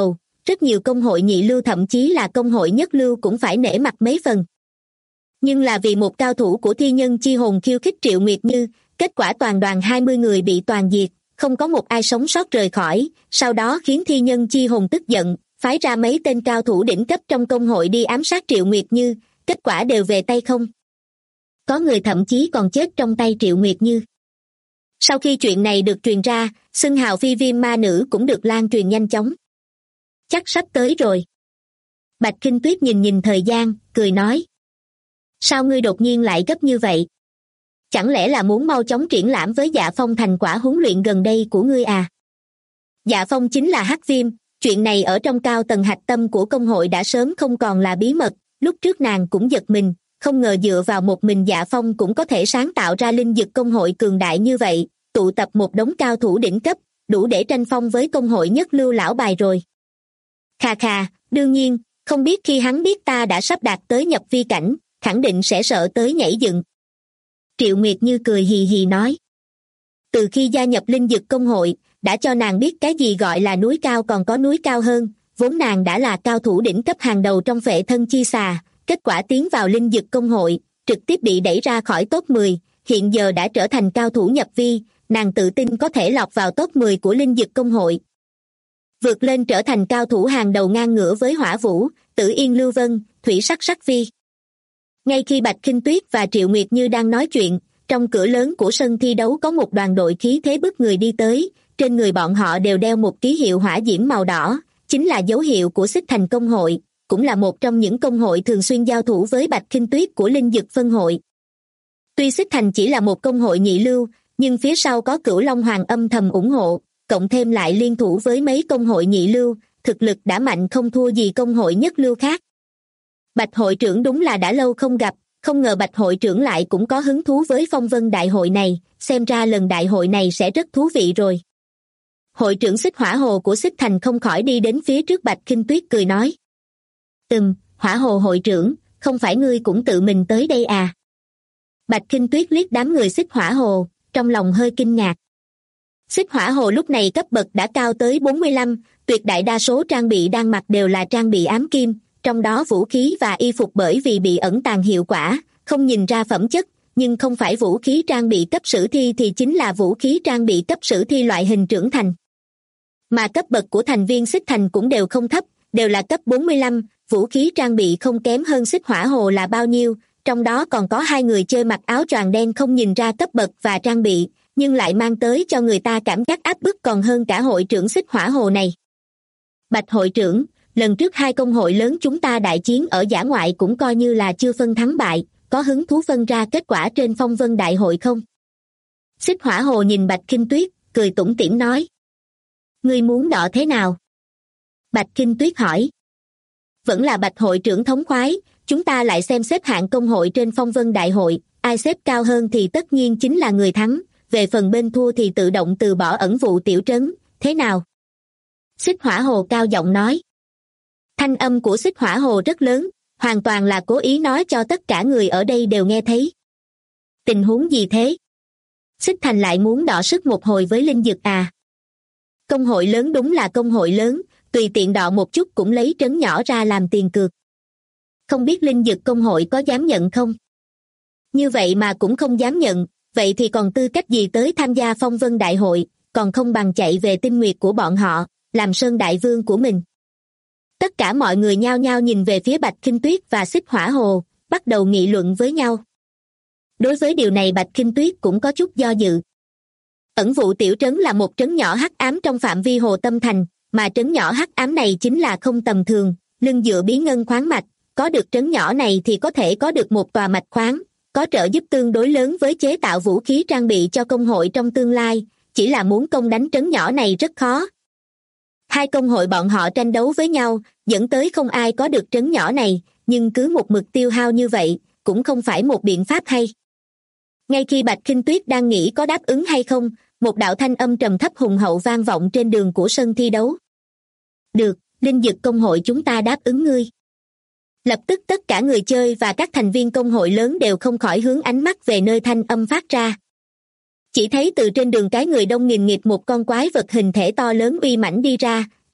rất nhiều công hội nhị lưu thậm chí là công hội nhất lưu cũng phải nể mặt mấy phần. Nhưng là vì một cao thủ của thi nhân chi hồn khiêu khích Triệu Nguyệt Như, kết quả toàn đoàn 20 người bị toàn diệt, không có một ai sống sót rời khỏi, sau đó khiến thi nhân chi hồn tức giận, phái ra mấy tên cao thủ đỉnh cấp trong công hội đi ám sát Triệu Nguyệt Như, kết quả đều về tay không. Có người thậm chí còn chết trong tay Triệu Nguyệt Như. Sau khi chuyện này được truyền ra, xưng hào phi viêm ma nữ cũng được lan truyền nhanh chóng. Chắc sắp tới rồi. Bạch Khinh Tuyết nhìn thời gian, cười nói. Sao ngươi đột nhiên lại gấp như vậy? Chẳng lẽ là muốn mau chóng triển lãm với Dạ Phong thành quả huấn luyện gần đây của ngươi à? Dạ Phong chính là Hắc Viêm, chuyện này ở trong cao tầng hạch tâm của công hội đã sớm không còn là bí mật, lúc trước nàng cũng giật mình, không ngờ dựa vào một mình Dạ Phong cũng có thể sáng tạo ra linh dực công hội cường đại như vậy, tụ tập một đống cao thủ đỉnh cấp, đủ để tranh phong với công hội nhất lưu lão bài rồi. Khà khà, đương nhiên, không biết khi hắn biết ta đã sắp đạt tới nhập vi cảnh, khẳng định sẽ sợ tới nhảy dựng. Triệu Nguyệt Như cười hì hì nói. Từ khi gia nhập linh dực công hội, đã cho nàng biết cái gì gọi là núi cao còn có núi cao hơn, vốn nàng đã là cao thủ đỉnh cấp hàng đầu trong phệ thân chi xà, kết quả tiến vào linh dực công hội, trực tiếp bị đẩy ra khỏi top 10, hiện giờ đã trở thành cao thủ nhập vi, nàng tự tin có thể lọt vào top 10 của linh dực công hội. Vượt lên trở thành cao thủ hàng đầu ngang ngửa với Hỏa Vũ, Tử Yên Lưu Vân, Thủy Sắc Sắc Vi. Ngay khi Bạch Khinh Tuyết và Triệu Nguyệt Như đang nói chuyện, trong cửa lớn của sân thi đấu có một đoàn đội khí thế bức người đi tới, trên người bọn họ đều đeo một ký hiệu hỏa diễm màu đỏ, chính là dấu hiệu của Xích Thành công hội, cũng là một trong những công hội thường xuyên giao thủ với Bạch Khinh Tuyết của Linh Dực phân hội. Tuy Xích Thành chỉ là một công hội nhị lưu, nhưng phía sau có Cửu Long Hoàng âm thầm ủng hộ, cộng thêm lại liên thủ với mấy công hội nhị lưu, thực lực đã mạnh không thua gì công hội nhất lưu khác. Bạch hội trưởng đúng là đã lâu không gặp, không ngờ Bạch hội trưởng lại cũng có hứng thú với phong vân đại hội này, xem ra lần đại hội này sẽ rất thú vị rồi. Hội trưởng Xích Hỏa Hồ của Xích Thành không khỏi đi đến phía trước Bạch Khinh Tuyết cười nói. Hỏa Hồ hội trưởng, không phải ngươi cũng tự mình tới đây à? Bạch Khinh Tuyết liếc đám người Xích Hỏa Hồ, trong lòng hơi kinh ngạc. Xích Hỏa Hồ lúc này cấp bậc đã cao tới 45, tuyệt đại đa số trang bị đang mặc đều là trang bị ám kim, trong đó vũ khí và y phục bởi vì bị ẩn tàng hiệu quả, không nhìn ra phẩm chất, nhưng không phải vũ khí trang bị cấp sử thi thì chính là vũ khí trang bị cấp sử thi loại hình trưởng thành. Mà cấp bậc của thành viên Xích Thành cũng đều không thấp, đều là cấp 45, vũ khí trang bị không kém hơn Xích Hỏa Hồ là bao nhiêu, trong đó còn có 2 người chơi mặc áo choàng đen không nhìn ra cấp bậc và trang bị, nhưng lại mang tới cho người ta cảm giác áp bức còn hơn cả hội trưởng Xích Hỏa Hồ này. Bạch hội trưởng, lần trước 2 công hội lớn chúng ta đại chiến ở dã ngoại cũng coi như là chưa phân thắng bại, có hứng thú phân ra kết quả trên phong vân đại hội không? Xích Hỏa Hồ nhìn Bạch Khinh Tuyết, cười tủm tỉm nói. Ngươi muốn đọ thế nào? Bạch Khinh Tuyết hỏi. Vẫn là Bạch hội trưởng thống khoái, chúng ta lại xem xếp hạng công hội trên phong vân đại hội, ai xếp cao hơn thì tất nhiên chính là người thắng, về phần bên thua thì tự động từ bỏ ẩn vụ tiểu trấn, thế nào? Xích Hỏa Hồ cao giọng nói. Thanh âm của Xích Hỏa Hồ rất lớn, hoàn toàn là cố ý nói cho tất cả người ở đây đều nghe thấy. Tình huống gì thế? Xích Thành lại muốn đọ sức một hồi với Linh Dực à? Công hội lớn đúng là công hội lớn, tùy tiện đọ một chút cũng lấy trấn nhỏ ra làm tiền cược. Không biết Linh Dực công hội có dám nhận không? Như vậy mà cũng không dám nhận, vậy thì còn tư cách gì tới tham gia phong vân đại hội, còn không bằng chạy về tinh nguyệt của bọn họ, làm Sơn Đại Vương của mình. Tất cả mọi người nhao nhao nhìn về phía Bạch Khinh Tuyết và Xích Hỏa Hồ, bắt đầu nghị luận với nhau. Đối với điều này Bạch Khinh Tuyết cũng có chút do dự. Ẩn vụ tiểu trấn là một trấn nhỏ hắc ám trong phạm vi Hồ Tâm Thành, mà trấn nhỏ hắc ám này chính là không tầm thường, lưng dựa bí ngân khoáng mạch, có được trấn nhỏ này thì có thể có được một tòa mạch khoáng, có trợ giúp tương đối lớn với chế tạo vũ khí trang bị cho công hội trong tương lai, chỉ là muốn công đánh trấn nhỏ này rất khó. 2 công hội bọn họ tranh đấu với nhau, dẫn tới không ai có được trấn nhỏ này, nhưng cứ một mực tiêu hao như vậy, cũng không phải một biện pháp hay. Ngay khi Bạch Khinh Tuyết đang nghĩ có đáp ứng hay không, một đạo thanh âm trầm thấp hùng hậu vang vọng trên đường của sân thi đấu. Được, Linh Dực công hội chúng ta đáp ứng ngươi. Lập tức tất cả người chơi và các thành viên công hội lớn đều không khỏi hướng ánh mắt về nơi thanh âm phát ra. Chỉ thấy từ trên đường cái người đông nghìn nghịt một con quái vật hình thể to lớn uy mãnh đi ra,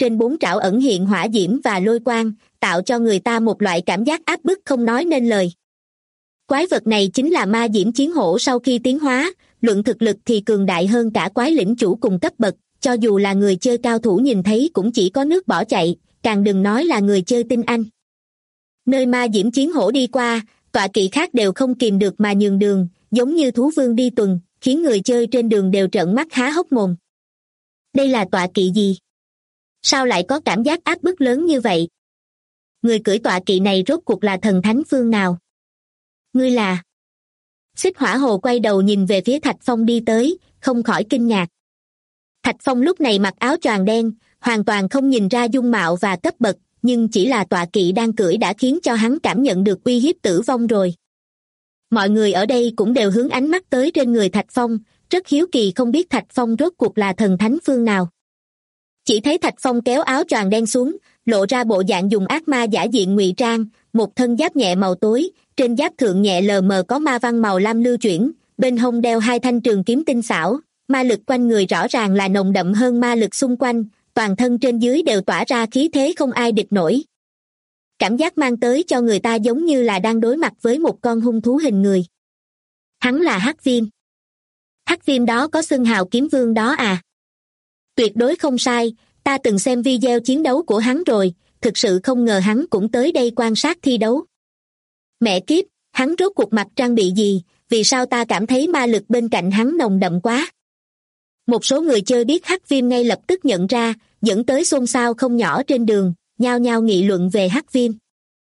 trên bốn trảo ẩn hiện hỏa diễm và lôi quang, tạo cho người ta một loại cảm giác áp bức không nói nên lời. Quái vật này chính là ma diễm chiến hổ sau khi tiến hóa, luận thực lực thì cường đại hơn cả quái lĩnh chủ cùng cấp bậc, cho dù là người chơi cao thủ nhìn thấy cũng chỉ có nước bỏ chạy, càng đừng nói là người chơi tinh anh. Nơi ma diễm chiến hổ đi qua, tọa kỵ khác đều không kìm được mà nhường đường, giống như thú vương đi tuần, khiến người chơi trên đường đều trợn mắt há hốc mồm. Đây là tọa kỵ gì? Sao lại có cảm giác áp bức lớn như vậy? Người cưỡi tọa kỵ này rốt cuộc là thần thánh phương nào? Ngươi là... Xích Hỏa Hồ quay đầu nhìn về phía Thạch Phong đi tới, không khỏi kinh ngạc. Thạch Phong lúc này mặc áo choàng đen, hoàn toàn không nhìn ra dung mạo và cấp bậc, nhưng chỉ là tọa kỵ đang cưỡi đã khiến cho hắn cảm nhận được uy hiếp tử vong rồi. Mọi người ở đây cũng đều hướng ánh mắt tới trên người Thạch Phong, rất hiếu kỳ không biết Thạch Phong rốt cuộc là thần thánh phương nào. Chỉ thấy Thạch Phong kéo áo choàng đen xuống, lộ ra bộ dạng dùng ác ma giả diện ngụy trang, một thân giáp nhẹ màu tối, trên giáp thượng nhẹ lờ mờ có ma văn màu lam lưu chuyển, bên hông đeo hai thanh trường kiếm tinh xảo, ma lực quanh người rõ ràng là nồng đậm hơn ma lực xung quanh, toàn thân trên dưới đều tỏa ra khí thế không ai địch nổi. Cảm giác mang tới cho người ta giống như là đang đối mặt với một con hung thú hình người. Hắn là Hắc Viêm. Hắc Viêm đó có xưng hào kiếm vương đó à? Tuyệt đối không sai, ta từng xem video chiến đấu của hắn rồi, thực sự không ngờ hắn cũng tới đây quan sát thi đấu. Mẹ kiếp, hắn rốt cuộc mặc trang bị gì, vì sao ta cảm thấy ma lực bên cạnh hắn nồng đậm quá? Một số người chơi biết Hắc Viêm ngay lập tức nhận ra, dẫn tới xôn xao không nhỏ trên đường, nhao nhao nghị luận về Hắc Viêm.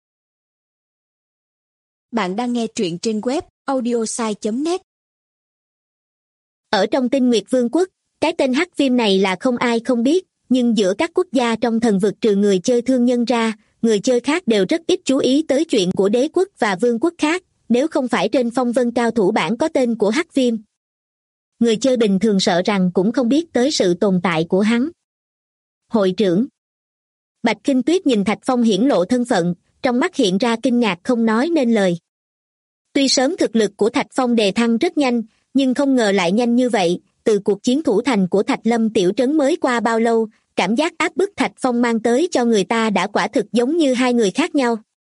Bạn đang nghe truyện trên web audiosai.net. Ở trong Tinh Nguyệt Vương quốc, cái tên Hắc Viêm này là không ai không biết, nhưng giữa các quốc gia trong thần vực trừ người chơi thương nhân ra, người chơi khác đều rất ít chú ý tới chuyện của đế quốc và vương quốc khác, nếu không phải trên phong vân cao thủ bảng có tên của Hắc Viêm. Người chơi bình thường sợ rằng cũng không biết tới sự tồn tại của hắn. Hội trưởng Bạch Kinh Tuyết nhìn Thạch Phong hiển lộ thân phận, trong mắt hiện ra kinh ngạc không nói nên lời. Tuy sớm thực lực của Thạch Phong đề thăng rất nhanh, nhưng không ngờ lại nhanh như vậy, từ cuộc chiến thủ thành của Thạch Lâm tiểu trấn mới qua bao lâu, cảm giác áp bức Thạch Phong mang tới cho người ta đã quả thực giống như hai người khác nhau.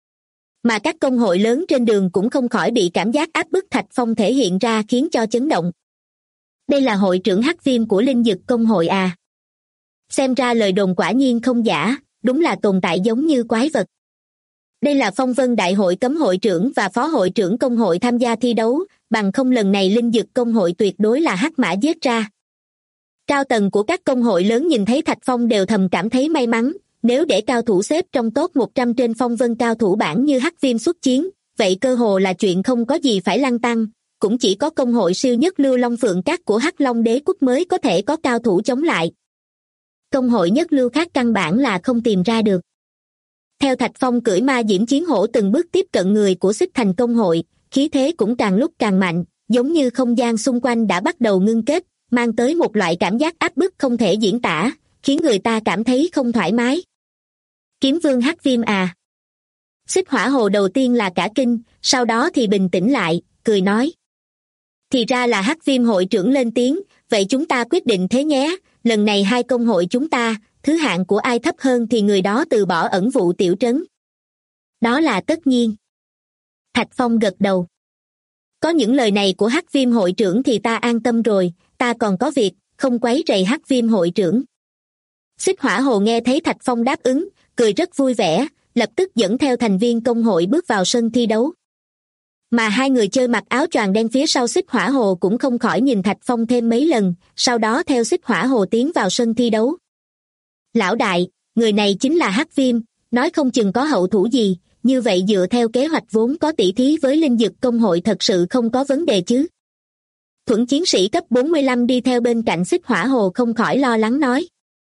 Mà các công hội lớn trên đường cũng không khỏi bị cảm giác áp bức Thạch Phong thể hiện ra khiến cho chấn động. Đây là hội trưởng Hắc Viêm của Linh Dực công hội à? Xem ra lời đồn quả nhiên không giả, đúng là tồn tại giống như quái vật. Đây là phong vân đại hội cấm hội trưởng và phó hội trưởng công hội tham gia thi đấu, bằng không lần này Linh Dực công hội tuyệt đối là hắc mã giết ra. Cao tầng của các công hội lớn nhìn thấy Thạch Phong đều thầm cảm thấy may mắn, nếu để cao thủ xếp trong top 100 trên phong vân cao thủ bảng như Hắc Viêm xuất chiến, vậy cơ hồ là chuyện không có gì phải lăn tăn, cũng chỉ có công hội siêu nhất lưu Long Phượng Các của Hắc Long đế quốc mới có thể có cao thủ chống lại. Công hội nhất lưu khác căn bản là không tìm ra được. Theo Thạch Phong cưỡi ma diễm chiến hổ từng bước tiếp cận người của Xích Thành công hội, khí thế cũng càng lúc càng mạnh, giống như không gian xung quanh đã bắt đầu ngưng kết, mang tới một loại cảm giác áp bức không thể diễn tả, khiến người ta cảm thấy không thoải mái. Kiếm vương Hắc Viêm à? Xích Hỏa Hồ đầu tiên là cả kinh, sau đó thì bình tĩnh lại, cười nói. Thì ra là Hắc Viêm hội trưởng lên tiếng, vậy chúng ta quyết định thế nhé, lần này hai công hội chúng ta, thứ hạng của ai thấp hơn thì người đó từ bỏ ẩn vụ tiểu trấn. Đó là tất nhiên. Thạch Phong gật đầu. Có những lời này của Hắc Viêm hội trưởng thì ta an tâm rồi, ta còn có việc, không quấy rầy Hắc Viêm hội trưởng. Xích Hỏa Hồ nghe thấy Thạch Phong đáp ứng, cười rất vui vẻ, lập tức dẫn theo thành viên công hội bước vào sân thi đấu. Mà hai người chơi mặc áo choàng đen phía sau Xích Hỏa Hồ cũng không khỏi nhìn Thạch Phong thêm mấy lần, sau đó theo Xích Hỏa Hồ tiến vào sân thi đấu. Lão đại, người này chính là Hắc Viêm, nói không chừng có hậu thủ gì, như vậy dựa theo kế hoạch vốn có tỷ thí với Linh Dực công hội thật sự không có vấn đề chứ. Thuẫn chiến sĩ cấp 45 đi theo bên cạnh Xích Hỏa Hồ không khỏi lo lắng nói.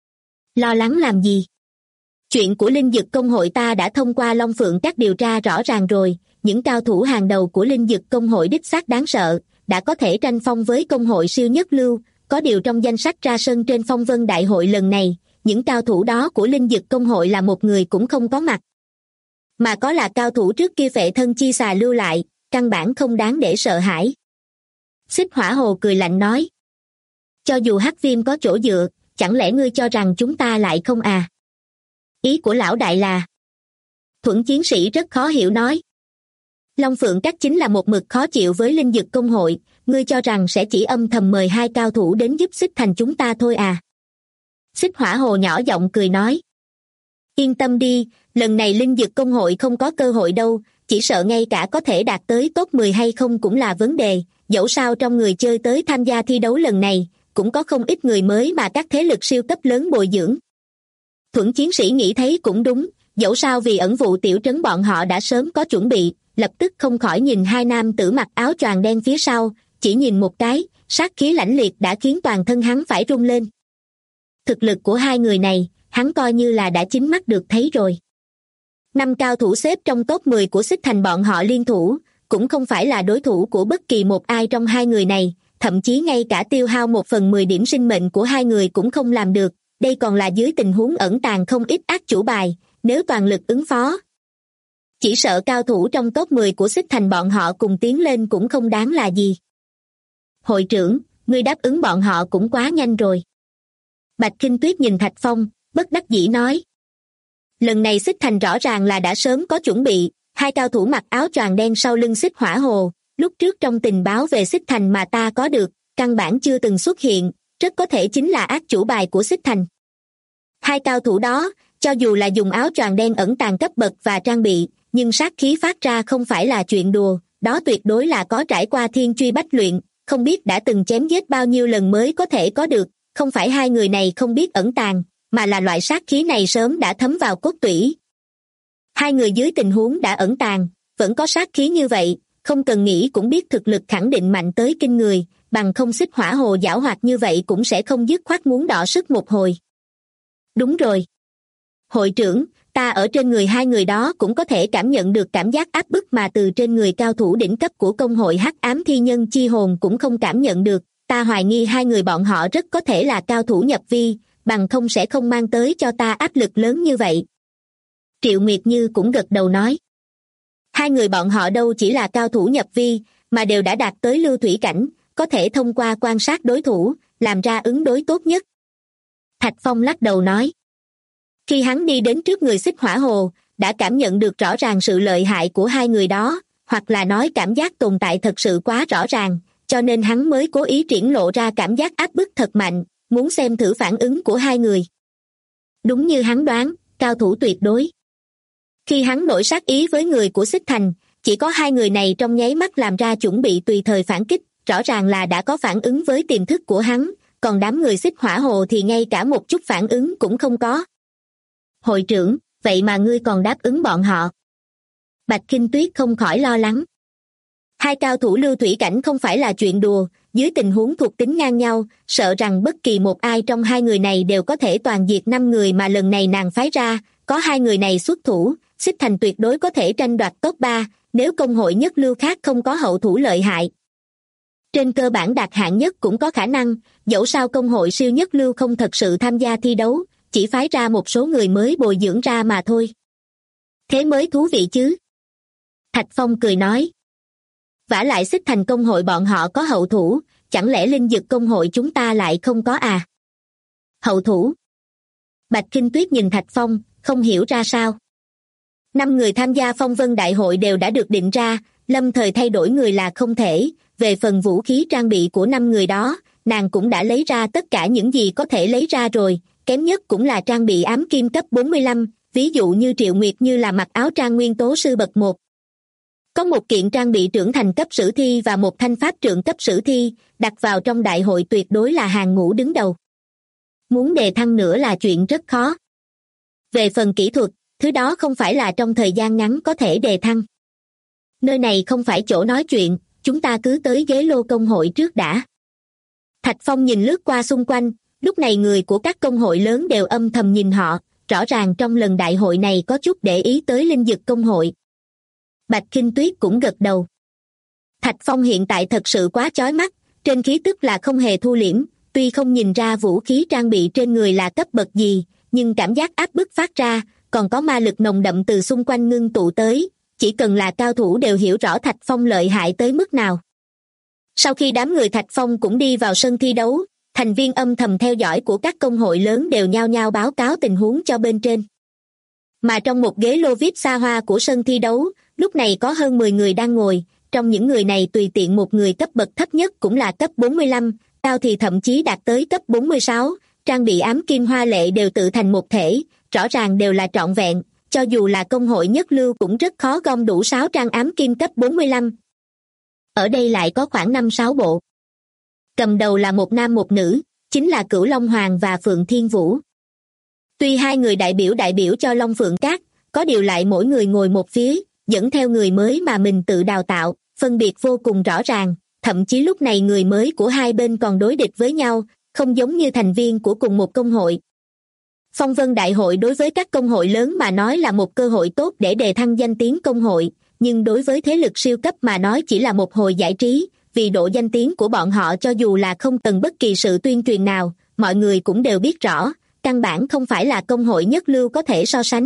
Lo lắng làm gì? Chuyện của Linh Dực công hội ta đã thông qua Long Phượng các điều tra rõ ràng rồi, những cao thủ hàng đầu của Linh Dực công hội đích xác đáng sợ, đã có thể tranh phong với công hội siêu nhất lưu, có điều trong danh sách ra sân trên phong vân đại hội lần này, những cao thủ đó của Linh Dực công hội là một người cũng không có mặt. Mà có là cao thủ trước kia Phệ Thân Chi Xà lưu lại, căn bản không đáng để sợ hãi. Xích Hỏa Hồ cười lạnh nói. Cho dù Hắc Viêm có chỗ dựa, chẳng lẽ ngươi cho rằng chúng ta lại không à? ý của lão đại là... Thuẫn chiến sĩ rất khó hiểu nói. Long Phượng Các chính là một mực khó chịu với linh dực công hội, ngươi cho rằng sẽ chỉ âm thầm mời hai cao thủ đến giúp Xích Thành chúng ta thôi à? Xích Hỏa Hồ nhỏ giọng cười nói. Yên tâm đi, lần này linh dực công hội không có cơ hội đâu, chỉ sợ ngay cả có thể đạt tới top 10 hay không cũng là vấn đề, dẫu sao trong người chơi tới tham gia thi đấu lần này, cũng có không ít người mới mà các thế lực siêu cấp lớn bồi dưỡng. Thuẫn chiến sĩ nghĩ thấy cũng đúng, dẫu sao vì ẩn vụ tiểu trấn bọn họ đã sớm có chuẩn bị, lập tức không khỏi nhìn hai nam tử mặc áo choàng đen phía sau, chỉ nhìn một cái, sát khí lãnh liệt đã khiến toàn thân hắn phải rung lên. Thực lực của hai người này, hắn coi như là đã chính mắt được thấy rồi. 5 cao thủ xếp trong top 10 của Xích Thành bọn họ liên thủ, cũng không phải là đối thủ của bất kỳ một ai trong hai người này, thậm chí ngay cả tiêu hao 1/10 điểm sinh mệnh của hai người cũng không làm được, đây còn là dưới tình huống ẩn tàng không ít ác chủ bài, nếu toàn lực ứng phó. Chỉ sợ cao thủ trong top 10 của Xích Thành bọn họ cùng tiến lên cũng không đáng là gì. Hội trưởng, ngươi đáp ứng bọn họ cũng quá nhanh rồi. Bạch Kinh Tuyết nhìn Thạch Phong, bất đắc dĩ nói. Lần này Xích Thành rõ ràng là đã sớm có chuẩn bị, hai cao thủ mặc áo choàng đen sau lưng Xích Hỏa Hồ, lúc trước trong tình báo về Xích Thành mà ta có được, căn bản chưa từng xuất hiện, rất có thể chính là ác chủ bài của Xích Thành. Hai cao thủ đó, cho dù là dùng áo choàng đen ẩn tàng cấp bậc và trang bị, nhưng sát khí phát ra không phải là chuyện đùa, đó tuyệt đối là có trải qua thiên truy bách luyện, không biết đã từng chém giết bao nhiêu lần mới có thể có được, không phải hai người này không biết ẩn tàng, mà là loại sát khí này sớm đã thấm vào cốt tủy. Hai người dưới tình huống đã ẩn tàng, vẫn có sát khí như vậy, không cần nghĩ cũng biết thực lực khẳng định mạnh tới kinh người, bằng không Xích Hỏa Hồ giảo hoạt như vậy cũng sẽ không dứt khoát muốn đọ sức một hồi. Đúng rồi. Hội trưởng, ta ở trên người hai người đó cũng có thể cảm nhận được cảm giác áp bức mà từ trên người cao thủ đỉnh cấp của công hội Hắc Ám Thi Nhân Chi Hồn cũng không cảm nhận được, ta hoài nghi hai người bọn họ rất có thể là cao thủ nhập vi, bằng không sẽ không mang tới cho ta áp lực lớn như vậy. Triệu Nguyệt Như cũng gật đầu nói. Hai người bọn họ đâu chỉ là cao thủ nhập vi, mà đều đã đạt tới lưu thủy cảnh, có thể thông qua quan sát đối thủ, làm ra ứng đối tốt nhất. Thạch Phong lắc đầu nói. Khi hắn đi đến trước người Xích Hỏa Hồ, đã cảm nhận được rõ ràng sự lợi hại của hai người đó, hoặc là nói cảm giác tồn tại thật sự quá rõ ràng, cho nên hắn mới cố ý triển lộ ra cảm giác áp bức thật mạnh, muốn xem thử phản ứng của hai người. Đúng như hắn đoán, cao thủ tuyệt đối. Khi hắn nổi sát ý với người của Xích Thành, chỉ có hai người này trong nháy mắt làm ra chuẩn bị tùy thời phản kích, rõ ràng là đã có phản ứng với tiềm thức của hắn, còn đám người Xích Hỏa Hồ thì ngay cả một chút phản ứng cũng không có. Hội trưởng, vậy mà ngươi còn đáp ứng bọn họ. Bạch Kinh Tuyết không khỏi lo lắng. Hai cao thủ lưu thủy cảnh không phải là chuyện đùa, dưới tình huống thuộc tính ngang nhau, sợ rằng bất kỳ một ai trong hai người này đều có thể toàn diệt 5 người mà lần này nàng phái ra, có hai người này xuất thủ, Xích Thành tuyệt đối có thể tranh đoạt top 3, nếu công hội nhất lưu khác không có hậu thủ lợi hại. Trên cơ bản đạt hạng nhất cũng có khả năng, dẫu sao công hội siêu nhất lưu không thật sự tham gia thi đấu, chỉ phái ra một số người mới bồi dưỡng ra mà thôi. Thế mới thú vị chứ. Thạch Phong cười nói. Vả lại Xích Thành công hội bọn họ có hậu thủ, chẳng lẽ linh dực công hội chúng ta lại không có à? Hậu thủ? Bạch Kinh Tuyết nhìn Thạch Phong, không hiểu ra sao. 5 người tham gia phong vân đại hội đều đã được định ra, lâm thời thay đổi người là không thể, về phần vũ khí trang bị của 5 người đó, nàng cũng đã lấy ra tất cả những gì có thể lấy ra rồi, kém nhất cũng là trang bị ám kim cấp 45, ví dụ như Triệu Nguyệt Như là mặc áo trang nguyên tố sư bậc 1. Có một kiện trang bị trưởng thành cấp sử thi và một thanh pháp trượng cấp sử thi, đặt vào trong đại hội tuyệt đối là hàng ngũ đứng đầu. Muốn đề thăng nữa là chuyện rất khó. Về phần kỹ thuật, thứ đó không phải là trong thời gian ngắn có thể đề thăng. Nơi này không phải chỗ nói chuyện, chúng ta cứ tới ghế lô công hội trước đã. Thạch Phong nhìn lướt qua xung quanh, lúc này người của các công hội lớn đều âm thầm nhìn họ, rõ ràng trong lần đại hội này có chút để ý tới linh dực công hội. Bạch Kinh Tuyết cũng gật đầu. Thạch Phong hiện tại thật sự quá chói mắt, trên khí tức là không hề thu liễm, tuy không nhìn ra vũ khí trang bị trên người là cấp bậc gì, nhưng cảm giác áp bức phát ra, còn có ma lực nồng đậm từ xung quanh ngưng tụ tới, chỉ cần là cao thủ đều hiểu rõ Thạch Phong lợi hại tới mức nào. Sau khi đám người Thạch Phong cũng đi vào sân thi đấu, thành viên âm thầm theo dõi của các công hội lớn đều nhao nhao báo cáo tình huống cho bên trên. Mà trong một ghế lô VIP xa hoa của sân thi đấu, lúc này có hơn 10 người đang ngồi, trong những người này tùy tiện một người cấp bậc thấp nhất cũng là cấp 45, cao thì thậm chí đạt tới cấp 46, trang bị ám kim hoa lệ đều tự thành một thể, rõ ràng đều là trọn vẹn, cho dù là công hội nhất lưu cũng rất khó gom đủ 6 trang ám kim cấp 45. Ở đây lại có khoảng 5-6 bộ. Cầm đầu là một nam một nữ, chính là Cửu Long Hoàng và Phượng Thiên Vũ. Tuy hai người đại biểu cho Long Phượng Các, có điều lại mỗi người ngồi một phía, dẫn theo người mới mà mình tự đào tạo, phân biệt vô cùng rõ ràng, thậm chí lúc này người mới của hai bên còn đối địch với nhau, không giống như thành viên của cùng một công hội. Phong vân đại hội đối với các công hội lớn mà nói là một cơ hội tốt để đề thăng danh tiếng công hội, nhưng đối với thế lực siêu cấp mà nói chỉ là một hồi giải trí, vì độ danh tiếng của bọn họ cho dù là không cần bất kỳ sự tuyên truyền nào, mọi người cũng đều biết rõ, căn bản không phải là công hội nhất lưu có thể so sánh.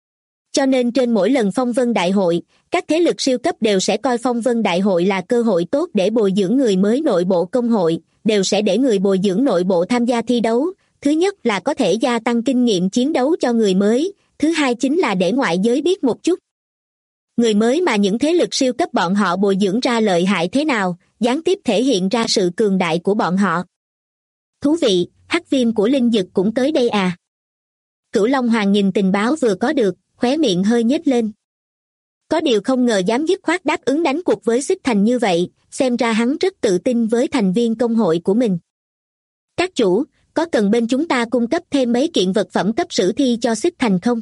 Cho nên trên mỗi lần phong vân đại hội, các thế lực siêu cấp đều sẽ coi phong vân đại hội là cơ hội tốt để bồi dưỡng người mới nội bộ công hội, đều sẽ để người bồi dưỡng nội bộ tham gia thi đấu. Thứ nhất là có thể gia tăng kinh nghiệm chiến đấu cho người mới, thứ hai chính là để ngoại giới biết một chút người mới mà những thế lực siêu cấp bọn họ bồi dưỡng ra lợi hại thế nào, gián tiếp thể hiện ra sự cường đại của bọn họ. Thú vị, hắc viêm của Linh Dực cũng tới đây à? Cửu Long Hoàng nhìn tình báo vừa có được, khóe miệng hơi nhếch lên. Có điều không ngờ dám dứt khoát đáp ứng đánh cuộc với Xích Thành như vậy, xem ra hắn rất tự tin với thành viên công hội của mình. Các chủ, có cần bên chúng ta cung cấp thêm mấy kiện vật phẩm cấp sử thi cho Xích Thành không?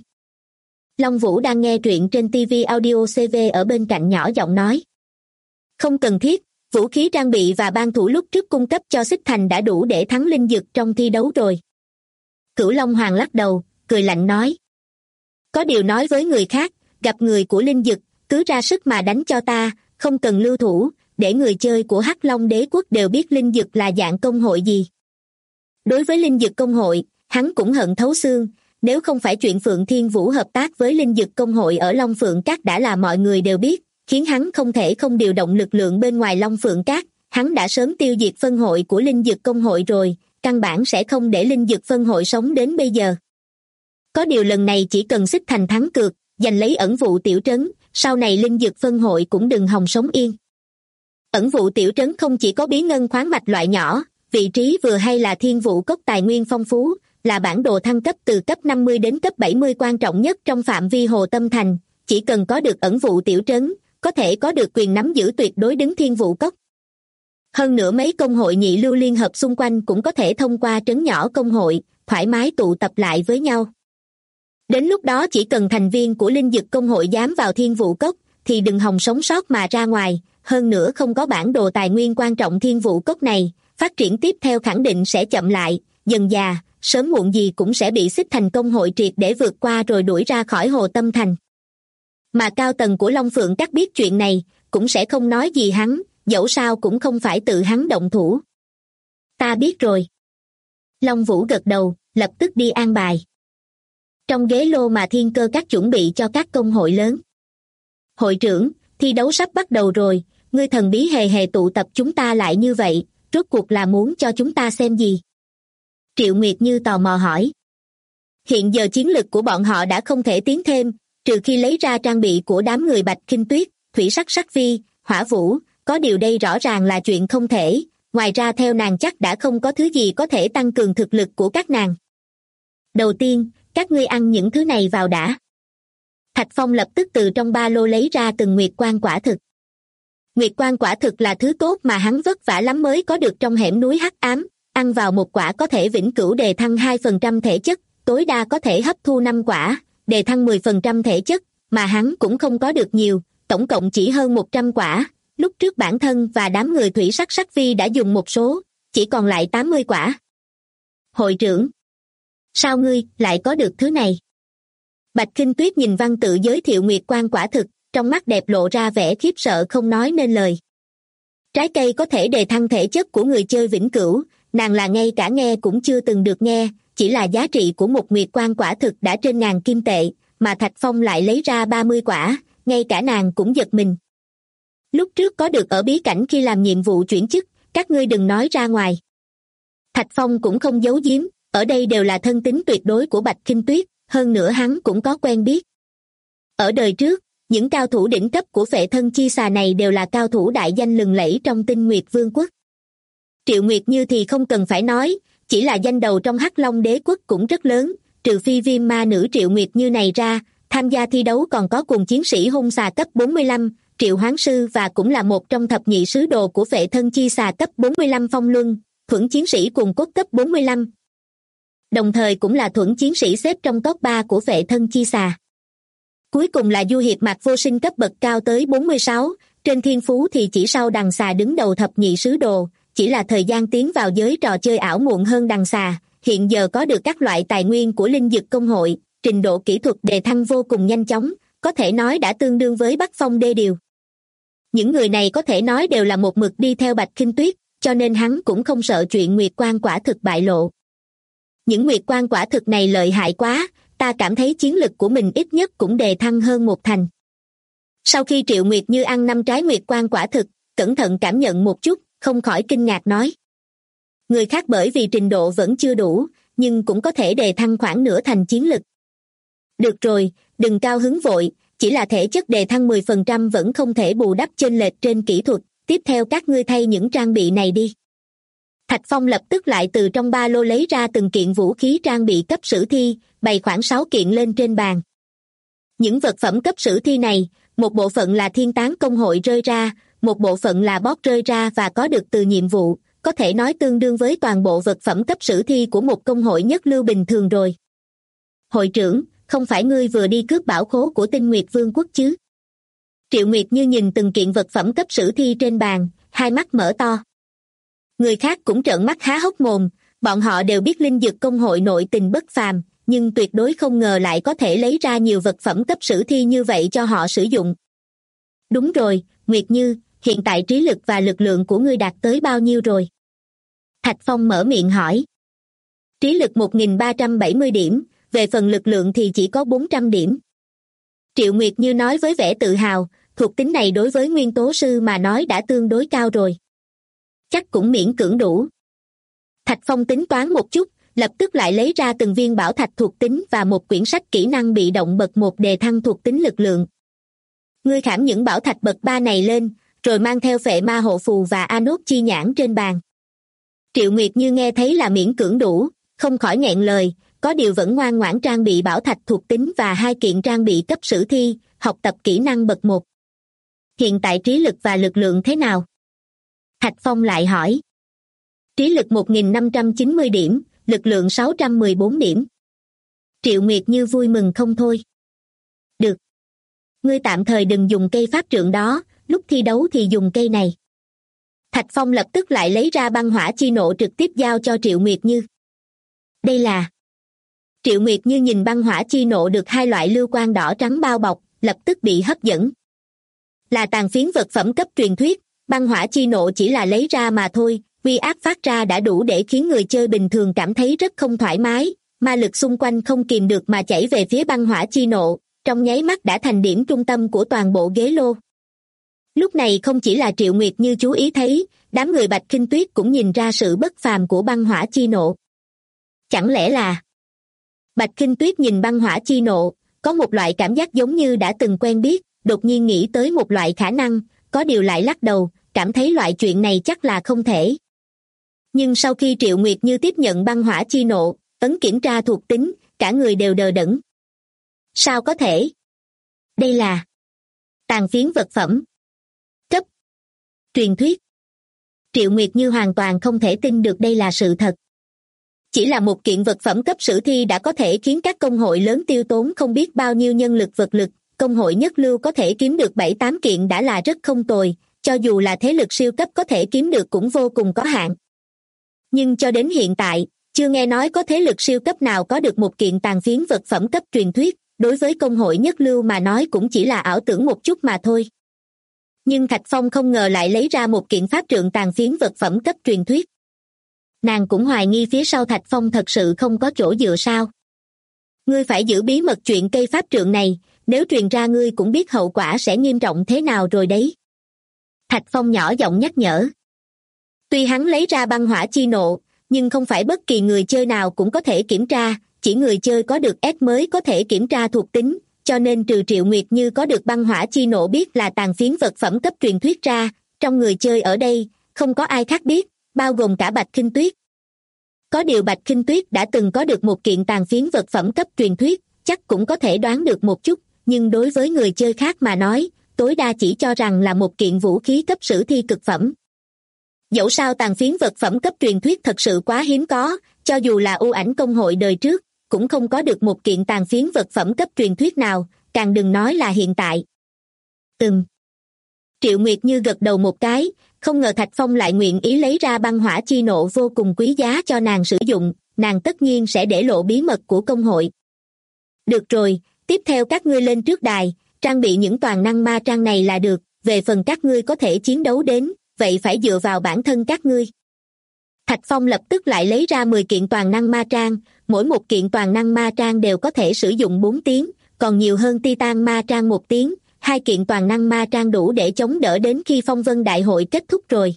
Long Vũ đang nghe truyện trên TV Audio CV ở bên cạnh nhỏ giọng nói. Không cần thiết, vũ khí trang bị và ban thủ lúc trước cung cấp cho Xích Thành đã đủ để thắng Linh Dực trong thi đấu rồi. Cửu Long Hoàng lắc đầu, cười lạnh nói. Có điều nói với người khác, gặp người của Linh Dực, cứ ra sức mà đánh cho ta, không cần lưu thủ, để người chơi của Hắc Long Đế Quốc đều biết Linh Dực là dạng công hội gì. Đối với Linh Dực công hội, hắn cũng hận thấu xương, nếu không phải chuyện Phượng Thiên Vũ hợp tác với Linh Dực công hội ở Long Phượng Các đã là mọi người đều biết, khiến hắn không thể không điều động lực lượng bên ngoài Long Phượng Các, hắn đã sớm tiêu diệt phân hội của Linh Dực công hội rồi, căn bản sẽ không để Linh Dực phân hội sống đến bây giờ. Có điều lần này chỉ cần Xích Thành thắng cược, giành lấy ẩn vụ tiểu trấn, sau này Linh Dực phân hội cũng đừng hòng sống yên. Ẩn vụ tiểu trấn không chỉ có bí ngân khoáng mạch loại nhỏ, vị trí vừa hay là thiên vụ cốc tài nguyên phong phú, là bản đồ thăng cấp từ cấp 50 đến cấp 70 quan trọng nhất trong phạm vi Hồ Tâm Thành, chỉ cần có được ẩn vụ tiểu trấn, có thể có được quyền nắm giữ tuyệt đối đứng thiên vụ cốc. Hơn nữa mấy công hội nhị lưu liên hợp xung quanh cũng có thể thông qua trấn nhỏ công hội, thoải mái tụ tập lại với nhau. Đến lúc đó chỉ cần thành viên của Linh Dực công hội dám vào thiên vụ cốc, thì đừng hòng sống sót mà ra ngoài, hơn nữa không có bản đồ tài nguyên quan trọng thiên vụ cốc này, phát triển tiếp theo khẳng định sẽ chậm lại, dần dà, sớm muộn gì cũng sẽ bị Xích Thành công hội triệt để vượt qua rồi đuổi ra khỏi Hồ Tâm Thành. Mà cao tầng của Long Phượng Các biết chuyện này, cũng sẽ không nói gì hắn, dẫu sao cũng không phải tự hắn động thủ. Ta biết rồi. Long Vũ gật đầu, lập tức đi an bài. Trong ghế lô mà Thiên Cơ Các chuẩn bị cho các công hội lớn. Hội trưởng, thi đấu sắp bắt đầu rồi, ngươi thần bí hề hề tụ tập chúng ta lại như vậy, rốt cuộc là muốn cho chúng ta xem gì? Triệu Nguyệt Như tò mò hỏi. Hiện giờ chiến lực của bọn họ đã không thể tiến thêm, trừ khi lấy ra trang bị của đám người Bạch Kinh Tuyết, Thủy Sắc Sắc Vi, Hỏa Vũ, có điều đây rõ ràng là chuyện không thể, ngoài ra theo nàng chắc đã không có thứ gì có thể tăng cường thực lực của các nàng. Đầu tiên, các ngươi ăn những thứ này vào đã. Thạch Phong lập tức từ trong ba lô lấy ra từng nguyệt quan quả thực. Nguyệt quan quả thực là thứ tốt mà hắn vất vả lắm mới có được trong hẻm núi hắc ám, ăn vào một quả có thể vĩnh cửu đề thăng 2% thể chất, tối đa có thể hấp thu 5 quả, đề thăng 10% thể chất, mà hắn cũng không có được nhiều, tổng cộng chỉ hơn 100 quả, lúc trước bản thân và đám người Thủy Sắc Sắc Vi đã dùng một số, chỉ còn lại 80 quả. Hội trưởng, sao ngươi lại có được thứ này? Bạch Kinh Tuyết nhìn văn tự giới thiệu nguyệt quan quả thực, trong mắt đẹp lộ ra vẻ khiếp sợ không nói nên lời. Trái cây có thể đề thăng thể chất của người chơi vĩnh cửu, nàng là ngay cả nghe cũng chưa từng được nghe, chỉ là giá trị của một nguyệt quan quả thực đã trên ngàn kim tệ, mà Thạch Phong lại lấy ra 30 quả, ngay cả nàng cũng giật mình. Lúc trước có được ở bí cảnh khi làm nhiệm vụ chuyển chức, các ngươi đừng nói ra ngoài. Thạch Phong cũng không giấu giếm, ở đây đều là thân tín tuyệt đối của Bạch Kinh Tuyết, hơn nữa hắn cũng có quen biết. Ở đời trước, những cao thủ đỉnh cấp của Phệ Thân Chi Xà này đều là cao thủ đại danh lừng lẫy trong Tinh Nguyệt Vương quốc. Triệu Nguyệt Như thì không cần phải nói, chỉ là danh đầu trong Hắc Long Đế quốc cũng rất lớn, trừ phi viêm ma nữ Triệu Nguyệt Như này ra, tham gia thi đấu còn có cùng chiến sĩ hung xà cấp 45, Triệu Hoán Sư và cũng là một trong thập nhị sứ đồ của Phệ Thân Chi Xà cấp 45 Phong Luân, thuẫn chiến sĩ cùng cốt cấp 45. Đồng thời cũng là thuẫn chiến sĩ xếp trong top 3 của Phệ Thân Chi Xà. Cuối cùng là Du Hiệp Mạc Vô Sinh cấp bậc cao tới 46, trên thiên phú thì chỉ sau đằng xà đứng đầu thập nhị sứ đồ, chỉ là thời gian tiến vào giới trò chơi ảo muộn hơn đằng xà, hiện giờ có được các loại tài nguyên của linh dực công hội, trình độ kỹ thuật đề thăng vô cùng nhanh chóng, có thể nói đã tương đương với Bắc Phong đê điều. Những người này có thể nói đều là một mực đi theo Bạch Khinh Tuyết, cho nên hắn cũng không sợ chuyện Nguyệt Quan quả thực bại lộ. Những Nguyệt Quan quả thực này lợi hại quá, ta cảm thấy chiến lực của mình ít nhất cũng đề thăng hơn một thành. Sau khi Triệu Nguyệt Như ăn 5 trái Nguyệt Quan quả thực, cẩn thận cảm nhận một chút, không khỏi kinh ngạc nói. Người khác bởi vì trình độ vẫn chưa đủ, nhưng cũng có thể đề thăng khoảng nửa thành chiến lực. Được rồi, đừng cao hứng vội, chỉ là thể chất đề thăng 10% vẫn không thể bù đắp chênh lệch trên kỹ thuật, tiếp theo các ngươi thay những trang bị này đi. Thạch Phong lập tức lại từ trong ba lô lấy ra từng kiện vũ khí trang bị cấp sử thi, bày khoảng 6 kiện lên trên bàn. Những vật phẩm cấp sử thi này, một bộ phận là thiên tán công hội rơi ra, một bộ phận là bot rơi ra và có được từ nhiệm vụ, có thể nói tương đương với toàn bộ vật phẩm cấp sử thi của một công hội nhất lưu bình thường rồi. Hội trưởng, không phải ngươi vừa đi cướp bảo khố của Tinh Nguyệt Vương quốc chứ? Triệu Nguyệt Như nhìn từng kiện vật phẩm cấp sử thi trên bàn, hai mắt mở to. Người khác cũng trợn mắt há hốc mồm, bọn họ đều biết linh dực công hội nội tình bất phàm, nhưng tuyệt đối không ngờ lại có thể lấy ra nhiều vật phẩm cấp sử thi như vậy cho họ sử dụng. Đúng rồi, Nguyệt Như, hiện tại trí lực và lực lượng của ngươi đạt tới bao nhiêu rồi? Thạch Phong mở miệng hỏi. Trí lực 1.370 điểm, về phần lực lượng thì chỉ có 400 điểm. Triệu Nguyệt Như nói với vẻ tự hào, thuộc tính này đối với nguyên tố sư mà nói đã tương đối cao rồi. Chắc cũng miễn cưỡng đủ. Thạch Phong tính toán một chút, lập tức lại lấy ra từng viên bảo thạch thuộc tính và một quyển sách kỹ năng bị động bậc 1 đề thăng thuộc tính lực lượng. Ngươi khảm những bảo thạch bậc 3 này lên, rồi mang theo phệ ma hộ phù và anốt chi nhãn trên bàn. Triệu Nguyệt Như nghe thấy là miễn cưỡng đủ, không khỏi nghẹn lời, có điều vẫn ngoan ngoãn trang bị bảo thạch thuộc tính và 2 kiện trang bị cấp sử thi, học tập kỹ năng bậc 1. Hiện tại trí lực và lực lượng thế nào? Thạch Phong lại hỏi. Trí lực 1.590 điểm, lực lượng 614 điểm. Triệu Nguyệt Như vui mừng không thôi. Được. Ngươi tạm thời đừng dùng cây pháp trượng đó, lúc thi đấu thì dùng cây này. Thạch Phong lập tức lại lấy ra băng hỏa chi nộ trực tiếp giao cho Triệu Nguyệt Như. Đây là... Triệu Nguyệt Như nhìn băng hỏa chi nộ được 2 loại lưu quang đỏ trắng bao bọc, lập tức bị hấp dẫn. Là tàn phiến vật phẩm cấp truyền thuyết, băng hỏa chi nộ chỉ là lấy ra mà thôi, uy áp phát ra đã đủ để khiến người chơi bình thường cảm thấy rất không thoải mái, ma lực xung quanh không kìm được mà chảy về phía băng hỏa chi nộ, trong nháy mắt đã thành điểm trung tâm của toàn bộ ghế lô. Lúc này không chỉ là Triệu Nguyệt Như chú ý thấy, đám người Bạch Khinh Tuyết cũng nhìn ra sự bất phàm của băng hỏa chi nộ. Chẳng lẽ là... Bạch Khinh Tuyết nhìn băng hỏa chi nộ, có một loại cảm giác giống như đã từng quen biết, đột nhiên nghĩ tới một loại khả năng, có điều lại lắc đầu, cảm thấy loại chuyện này chắc là không thể. Nhưng sau khi Triệu Nguyệt Như tiếp nhận băng hỏa chi nộ, ấn kiểm tra thuộc tính, cả người đều đờ đẫn. Sao có thể? Đây là tàn phiến vật phẩm cấp truyền thuyết. Triệu Nguyệt Như hoàn toàn không thể tin được đây là sự thật. Chỉ là một kiện vật phẩm cấp sử thi đã có thể khiến các công hội lớn tiêu tốn không biết bao nhiêu nhân lực vật lực, công hội nhất lưu có thể kiếm được 7-8 kiện đã là rất không tồi, cho dù là thế lực siêu cấp có thể kiếm được cũng vô cùng có hạn. Nhưng cho đến hiện tại, chưa nghe nói có thế lực siêu cấp nào có được một kiện tàn phiến vật phẩm cấp truyền thuyết, đối với công hội nhất lưu mà nói cũng chỉ là ảo tưởng một chút mà thôi. Nhưng Thạch Phong không ngờ lại lấy ra một kiện pháp trượng tàn phiến vật phẩm cấp truyền thuyết. Nàng cũng hoài nghi phía sau Thạch Phong thật sự không có chỗ dựa sao. Ngươi phải giữ bí mật chuyện cây pháp trượng này, nếu truyền ra ngươi cũng biết hậu quả sẽ nghiêm trọng thế nào rồi đấy. Thạch Phong nhỏ giọng nhắc nhở. Tuy hắn lấy ra băng hỏa chi nộ, nhưng không phải bất kỳ người chơi nào cũng có thể kiểm tra, chỉ người chơi có được S mới có thể kiểm tra thuộc tính, cho nên trừ Triệu Nguyệt Như có được băng hỏa chi nộ biết là tàn phiến vật phẩm cấp truyền thuyết ra, trong người chơi ở đây, không có ai khác biết, bao gồm cả Bạch Khinh Tuyết. Có điều Bạch Khinh Tuyết đã từng có được một kiện tàn phiến vật phẩm cấp truyền thuyết, chắc cũng có thể đoán được một chút, nhưng đối với người chơi khác mà nói, tối đa chỉ cho rằng là một kiện vũ khí cấp sử thi cực phẩm. Dẫu sao tàn phiến vật phẩm cấp truyền thuyết thật sự quá hiếm có, cho dù là U Ảnh công hội đời trước, cũng không có được một kiện tàn phiến vật phẩm cấp truyền thuyết nào, càng đừng nói là hiện tại. Triệu Nguyệt Như gật đầu một cái, không ngờ Thạch Phong lại nguyện ý lấy ra băng hỏa chi nộ vô cùng quý giá cho nàng sử dụng, nàng tất nhiên sẽ để lộ bí mật của công hội. Được rồi, tiếp theo các ngươi lên trước đài, trang bị những toàn năng ma trang này là được, về phần các ngươi có thể chiến đấu đến, vậy phải dựa vào bản thân các ngươi. Thạch Phong lập tức lại lấy ra 10 kiện toàn năng ma trang, mỗi một kiện toàn năng ma trang đều có thể sử dụng 4 tiếng, còn nhiều hơn Titan ma trang 1 tiếng, 2 kiện toàn năng ma trang đủ để chống đỡ đến khi phong vân đại hội kết thúc rồi.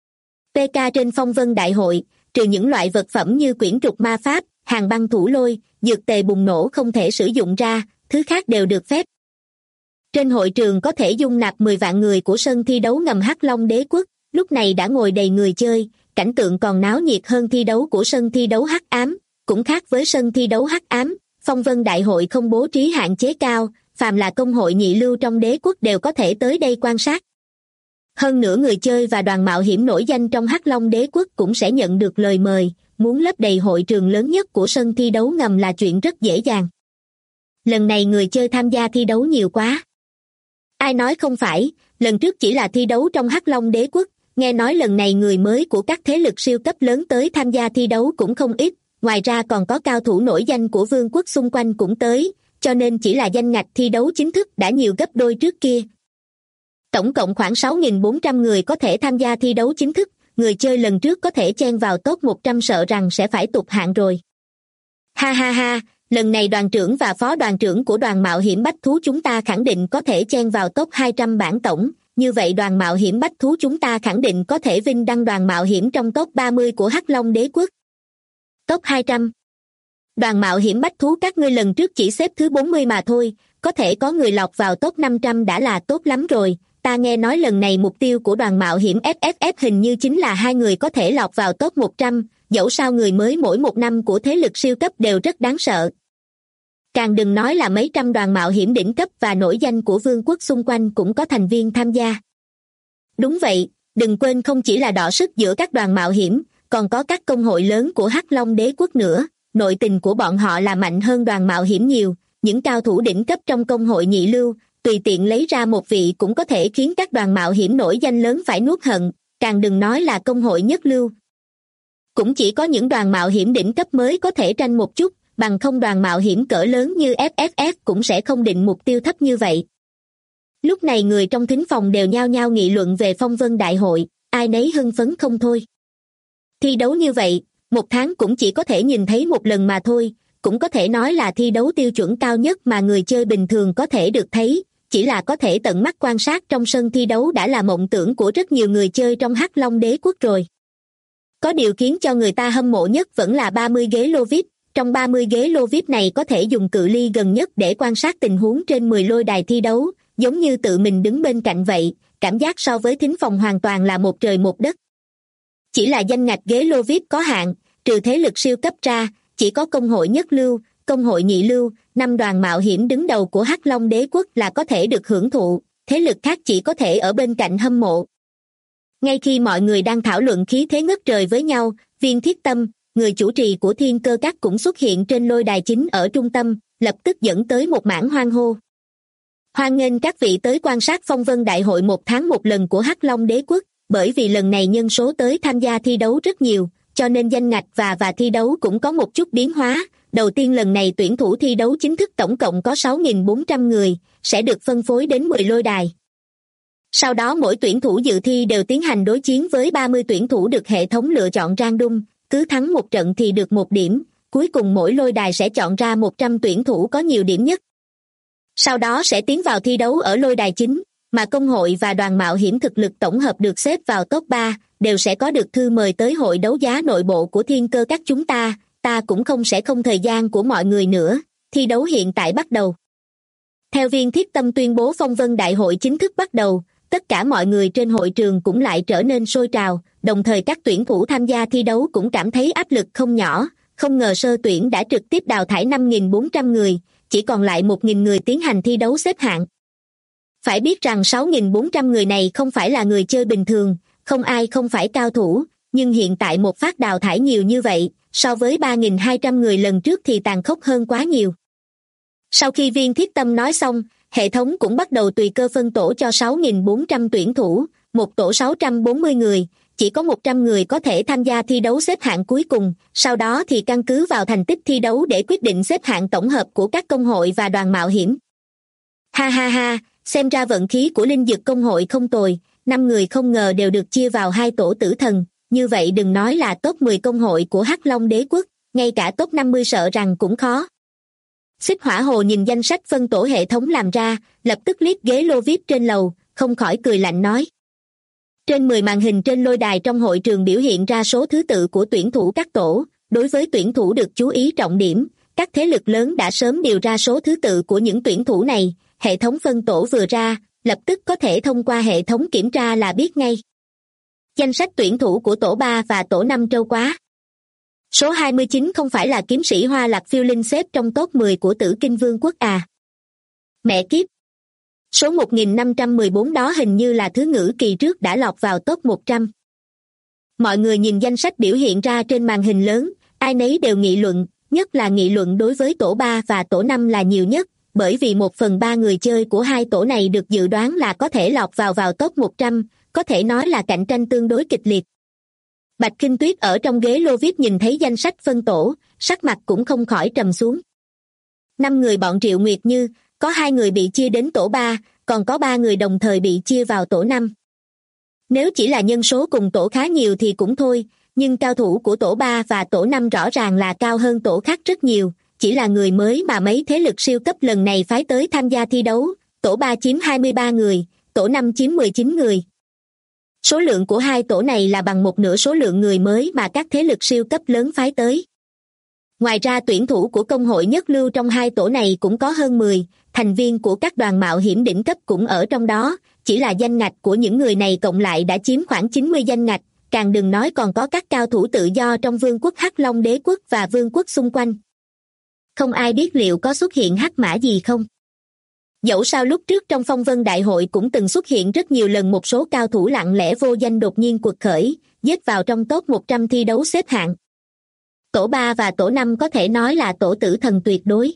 PK trên phong vân đại hội, trừ những loại vật phẩm như quyển trục ma pháp, hàng băng thủ lôi, dược tề bùng nổ không thể sử dụng ra, thứ khác đều được phép. Trên hội trường có thể dung nạp 10 vạn người của sân thi đấu ngầm Hắc Long Đế Quốc, lúc này đã ngồi đầy người chơi, cảnh tượng còn náo nhiệt hơn thi đấu của sân thi đấu Hắc Ám, cũng khác với sân thi đấu Hắc Ám, phong vân đại hội không bố trí hạn chế cao, phàm là công hội nhị lưu trong đế quốc đều có thể tới đây quan sát. Hơn nữa người chơi và đoàn mạo hiểm nổi danh trong Hắc Long Đế Quốc cũng sẽ nhận được lời mời, muốn lấp đầy hội trường lớn nhất của sân thi đấu ngầm là chuyện rất dễ dàng. Lần này người chơi tham gia thi đấu nhiều quá. Ai nói không phải, lần trước chỉ là thi đấu trong Hắc Long Đế Quốc, nghe nói lần này người mới của các thế lực siêu cấp lớn tới tham gia thi đấu cũng không ít, ngoài ra còn có cao thủ nổi danh của vương quốc xung quanh cũng tới, cho nên chỉ là danh ngạch thi đấu chính thức đã nhiều gấp đôi trước kia. Tổng cộng khoảng 6.400 người có thể tham gia thi đấu chính thức, người chơi lần trước có thể chen vào top 100 sợ rằng sẽ phải tụt hạng rồi. Ha ha ha, lần này đoàn trưởng và phó đoàn trưởng của đoàn mạo hiểm bách thú chúng ta khẳng định có thể chen vào top 200 bảng tổng, như vậy đoàn mạo hiểm bách thú chúng ta khẳng định có thể vinh đăng đoàn mạo hiểm trong top 30 của Hắc Long Đế Quốc. Top 200. Đoàn mạo hiểm bách thú các ngươi lần trước chỉ xếp thứ 40 mà thôi, có thể có người lọt vào top 500 đã là tốt lắm rồi. Ta nghe nói lần này mục tiêu của đoàn mạo hiểm FFF hình như chính là 2 người có thể lọt vào top 100, dẫu sao người mới mỗi một năm của thế lực siêu cấp đều rất đáng sợ. Càng đừng nói là mấy trăm đoàn mạo hiểm đỉnh cấp và nổi danh của vương quốc xung quanh cũng có thành viên tham gia. Đúng vậy, đừng quên không chỉ là đọ sức giữa các đoàn mạo hiểm, còn có các công hội lớn của Hắc Long Đế Quốc nữa, nội tình của bọn họ là mạnh hơn đoàn mạo hiểm nhiều, những cao thủ đỉnh cấp trong công hội nhị lưu, tùy tiện lấy ra một vị cũng có thể khiến các đoàn mạo hiểm nổi danh lớn phải nuốt hận, càng đừng nói là công hội nhất lưu. Cũng chỉ có những đoàn mạo hiểm đỉnh cấp mới có thể tranh một chút, bằng không đoàn mạo hiểm cỡ lớn như FFF cũng sẽ không định mục tiêu thấp như vậy. Lúc này người trong thính phòng đều nhao nhao nghị luận về phong vân đại hội, ai nấy hưng phấn không thôi. Thi đấu như vậy, một tháng cũng chỉ có thể nhìn thấy một lần mà thôi, cũng có thể nói là thi đấu tiêu chuẩn cao nhất mà người chơi bình thường có thể được thấy, chỉ là có thể tận mắt quan sát trong sân thi đấu đã là mộng tưởng của rất nhiều người chơi trong Hắc Long Đế Quốc rồi. Có điều khiến cho người ta hâm mộ nhất vẫn là 30 ghế lô VIP, trong 30 ghế lô VIP này có thể dùng cự ly gần nhất để quan sát tình huống trên 10 lôi đài thi đấu, giống như tự mình đứng bên cạnh vậy, cảm giác so với thính phòng hoàn toàn là một trời một đất. Chỉ là danh ngạch ghế lô VIP có hạn, trừ thế lực siêu cấp ra, chỉ có công hội nhất lưu, công hội nhị lưu, 5 đoàn mạo hiểm đứng đầu của Hắc Long Đế Quốc là có thể được hưởng thụ, thế lực khác chỉ có thể ở bên cạnh hâm mộ. Ngay khi mọi người đang thảo luận khí thế ngất trời với nhau, Viên Thiết Tâm, người chủ trì của Thiên Cơ Các cũng xuất hiện trên lôi đài chính ở trung tâm, lập tức dẫn tới một mảng hoan hô. Hoan nghênh các vị tới quan sát phong vân đại hội 1 tháng một lần của Hắc Long Đế Quốc, bởi vì lần này nhân số tới tham gia thi đấu rất nhiều, cho nên danh ngạch và thi đấu cũng có một chút biến hóa. Đầu tiên lần này tuyển thủ thi đấu chính thức tổng cộng có 6.400 người, sẽ được phân phối đến 10 lôi đài. Sau đó mỗi tuyển thủ dự thi đều tiến hành đối chiến với 30 tuyển thủ được hệ thống lựa chọn random, cứ thắng một trận thì được 1 điểm, cuối cùng mỗi lôi đài sẽ chọn ra 100 tuyển thủ có nhiều điểm nhất. Sau đó sẽ tiến vào thi đấu ở lôi đài chính, mà công hội và đoàn mạo hiểm thực lực tổng hợp được xếp vào top 3, đều sẽ có được thư mời tới hội đấu giá nội bộ của Thiên Cơ Các chúng ta, ta cũng sẽ không thời gian của mọi người nữa, thi đấu hiện tại bắt đầu. Theo Viên Thiết Tâm tuyên bố phong vân đại hội chính thức bắt đầu, tất cả mọi người trên hội trường cũng lại trở nên sôi trào, đồng thời các tuyển thủ tham gia thi đấu cũng cảm thấy áp lực không nhỏ, không ngờ sơ tuyển đã trực tiếp đào thải 5.400 người, chỉ còn lại 1.000 người tiến hành thi đấu xếp hạng. Phải biết rằng 6.400 người này không phải là người chơi bình thường, không ai không phải cao thủ, nhưng hiện tại một phát đào thải nhiều như vậy, so với 3.200 người lần trước thì tàn khốc hơn quá nhiều. Sau khi Viên Thiết Tâm nói xong, hệ thống cũng bắt đầu tùy cơ phân tổ cho 6.400 tuyển thủ, một tổ 640 người, chỉ có 100 người có thể tham gia thi đấu xếp hạng cuối cùng, sau đó thì căn cứ vào thành tích thi đấu để quyết định xếp hạng tổng hợp của các công hội và đoàn mạo hiểm. Ha ha ha, xem ra vận khí của Linh Dực công hội không tồi, 5 người không ngờ đều được chia vào 2 tổ tử thần, như vậy đừng nói là top 10 công hội của Hắc Long Đế Quốc, ngay cả top 50 sợ rằng cũng khó. Xích Hỏa Hồ nhìn danh sách phân tổ hệ thống làm ra, lập tức liếc ghế lô VIP trên lầu, không khỏi cười lạnh nói. Trên 10 màn hình trên lôi đài trong hội trường biểu hiện ra số thứ tự của tuyển thủ các tổ, đối với tuyển thủ được chú ý trọng điểm, các thế lực lớn đã sớm điều ra số thứ tự của những tuyển thủ này, hệ thống phân tổ vừa ra, lập tức có thể thông qua hệ thống kiểm tra là biết ngay. Danh sách tuyển thủ của tổ 3 và tổ 5 trâu quá. Số 29 không phải là kiếm sĩ Hoa Lạc Phiêu Linh xếp trong top 10 của Tử Kinh Vương quốc à? Mẹ kiếp! Số 1514 đó hình như là thứ ngữ kỳ trước đã lọt vào top 100. Mọi người nhìn danh sách biểu hiện ra trên màn hình lớn, ai nấy đều nghị luận, nhất là nghị luận đối với tổ 3 và tổ 5 là nhiều nhất, bởi vì 1/3 người chơi của hai tổ này được dự đoán là có thể lọt vào top 100, có thể nói là cạnh tranh tương đối kịch liệt. Bạch Kinh Tuyết ở trong ghế lô VIP nhìn thấy danh sách phân tổ, sắc mặt cũng không khỏi trầm xuống. 5 người bọn Triệu Nguyệt Như, có 2 người bị chia đến tổ 3, còn có 3 người đồng thời bị chia vào tổ 5. Nếu chỉ là nhân số cùng tổ khá nhiều thì cũng thôi, nhưng cao thủ của tổ 3 và tổ 5 rõ ràng là cao hơn tổ khác rất nhiều, chỉ là người mới mà mấy thế lực siêu cấp lần này phái tới tham gia thi đấu, tổ 3 chiếm 23 người, tổ 5 chiếm 19 người. Số lượng của hai tổ này là bằng một nửa số lượng người mới mà các thế lực siêu cấp lớn phái tới. Ngoài ra tuyển thủ của công hội nhất lưu trong hai tổ này cũng có hơn 10, thành viên của các đoàn mạo hiểm đỉnh cấp cũng ở trong đó, chỉ là danh ngạch của những người này cộng lại đã chiếm khoảng 90 danh ngạch, càng đừng nói còn có các cao thủ tự do trong vương quốc Hắc Long Đế Quốc và vương quốc xung quanh. Không ai biết liệu có xuất hiện hắc mã gì không. Dẫu sao lúc trước trong phong vân đại hội cũng từng xuất hiện rất nhiều lần một số cao thủ lặng lẽ vô danh đột nhiên quật khởi, giết vào trong top 100 thi đấu xếp hạng. Tổ 3 và tổ 5 có thể nói là tổ tử thần tuyệt đối.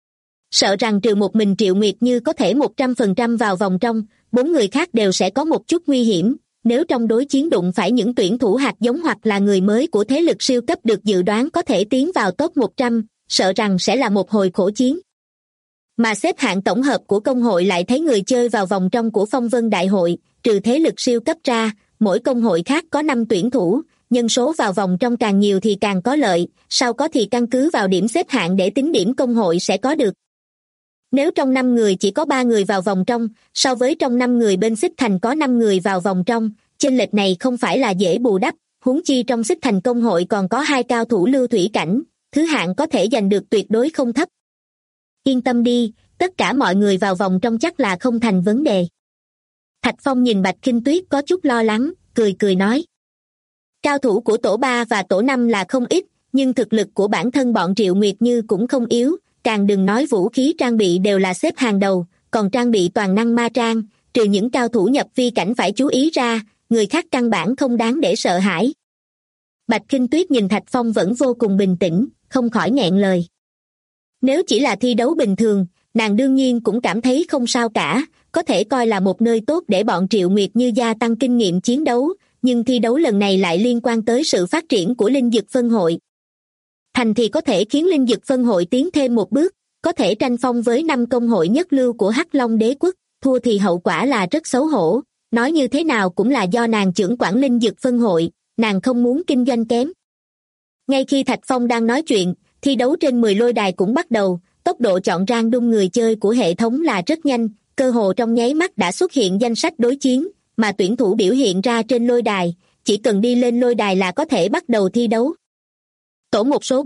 Sợ rằng trừ một mình Triệu Nguyệt Như có thể 100% vào vòng trong, 4 người khác đều sẽ có một chút nguy hiểm, nếu trong đối chiến đụng phải những tuyển thủ hạt giống hoặc là người mới của thế lực siêu cấp được dự đoán có thể tiến vào top 100, sợ rằng sẽ là một hồi khổ chiến. Mà xếp hạng tổng hợp của công hội lại thấy người chơi vào vòng trong của phong vân đại hội, trừ thế lực siêu cấp ra, mỗi công hội khác có 5 tuyển thủ, nhân số vào vòng trong càng nhiều thì càng có lợi, sau có thì căn cứ vào điểm xếp hạng để tính điểm công hội sẽ có được. Nếu trong 5 người chỉ có 3 người vào vòng trong, so với trong 5 người bên Xích Thành có 5 người vào vòng trong, chênh lệch này không phải là dễ bù đắp, huống chi trong Xích Thành công hội còn có 2 cao thủ lưu thủy cảnh, thứ hạng có thể giành được tuyệt đối không thấp. Yên tâm đi, tất cả mọi người vào vòng trong chắc là không thành vấn đề. Thạch Phong nhìn Bạch Kinh Tuyết có chút lo lắng, cười nói. Cao thủ của tổ 3 và tổ 5 là không ít, nhưng thực lực của bản thân bọn Triệu Nguyệt Như cũng không yếu, càng đừng nói vũ khí trang bị đều là xếp hàng đầu, còn trang bị toàn năng ma trang, trừ những cao thủ nhập vi cảnh phải chú ý ra, người khác căn bản không đáng để sợ hãi. Bạch Kinh Tuyết nhìn Thạch Phong vẫn vô cùng bình tĩnh, không khỏi nghẹn lời. Nếu chỉ là thi đấu bình thường, nàng đương nhiên cũng cảm thấy không sao cả, có thể coi là một nơi tốt để bọn Triệu Nguyệt Như gia tăng kinh nghiệm chiến đấu, nhưng thi đấu lần này lại liên quan tới sự phát triển của Linh Dực Phân Hội. Thành thì có thể khiến Linh Dực Phân Hội tiến thêm một bước, có thể tranh phong với 5 công hội nhất lưu của Hắc Long Đế Quốc, thua thì hậu quả là rất xấu hổ, nói như thế nào cũng là do nàng chưởng quản Linh Dực Phân Hội, nàng không muốn kinh doanh kém. Ngay khi Thạch Phong đang nói chuyện, thi đấu trên 10 lôi đài cũng bắt đầu, tốc độ chọn random người chơi của hệ thống là rất nhanh, cơ hồ trong nháy mắt đã xuất hiện danh sách đối chiến, mà tuyển thủ biểu hiện ra trên lôi đài, chỉ cần đi lên lôi đài là có thể bắt đầu thi đấu. Tổ 1 số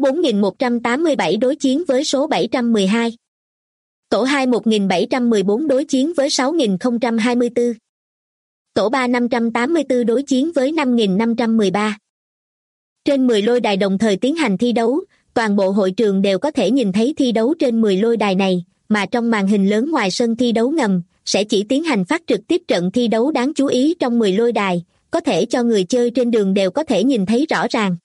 4187 đối chiến với số 712. Tổ 2 1714 đối chiến với 6024. Tổ 3 584 đối chiến với 5513. Trên 10 lôi đài đồng thời tiến hành thi đấu, toàn bộ hội trường đều có thể nhìn thấy thi đấu trên 10 lôi đài này, mà trong màn hình lớn ngoài sân thi đấu ngầm, sẽ chỉ tiến hành phát trực tiếp trận thi đấu đáng chú ý trong 10 lôi đài, có thể cho người chơi trên đường đều có thể nhìn thấy rõ ràng.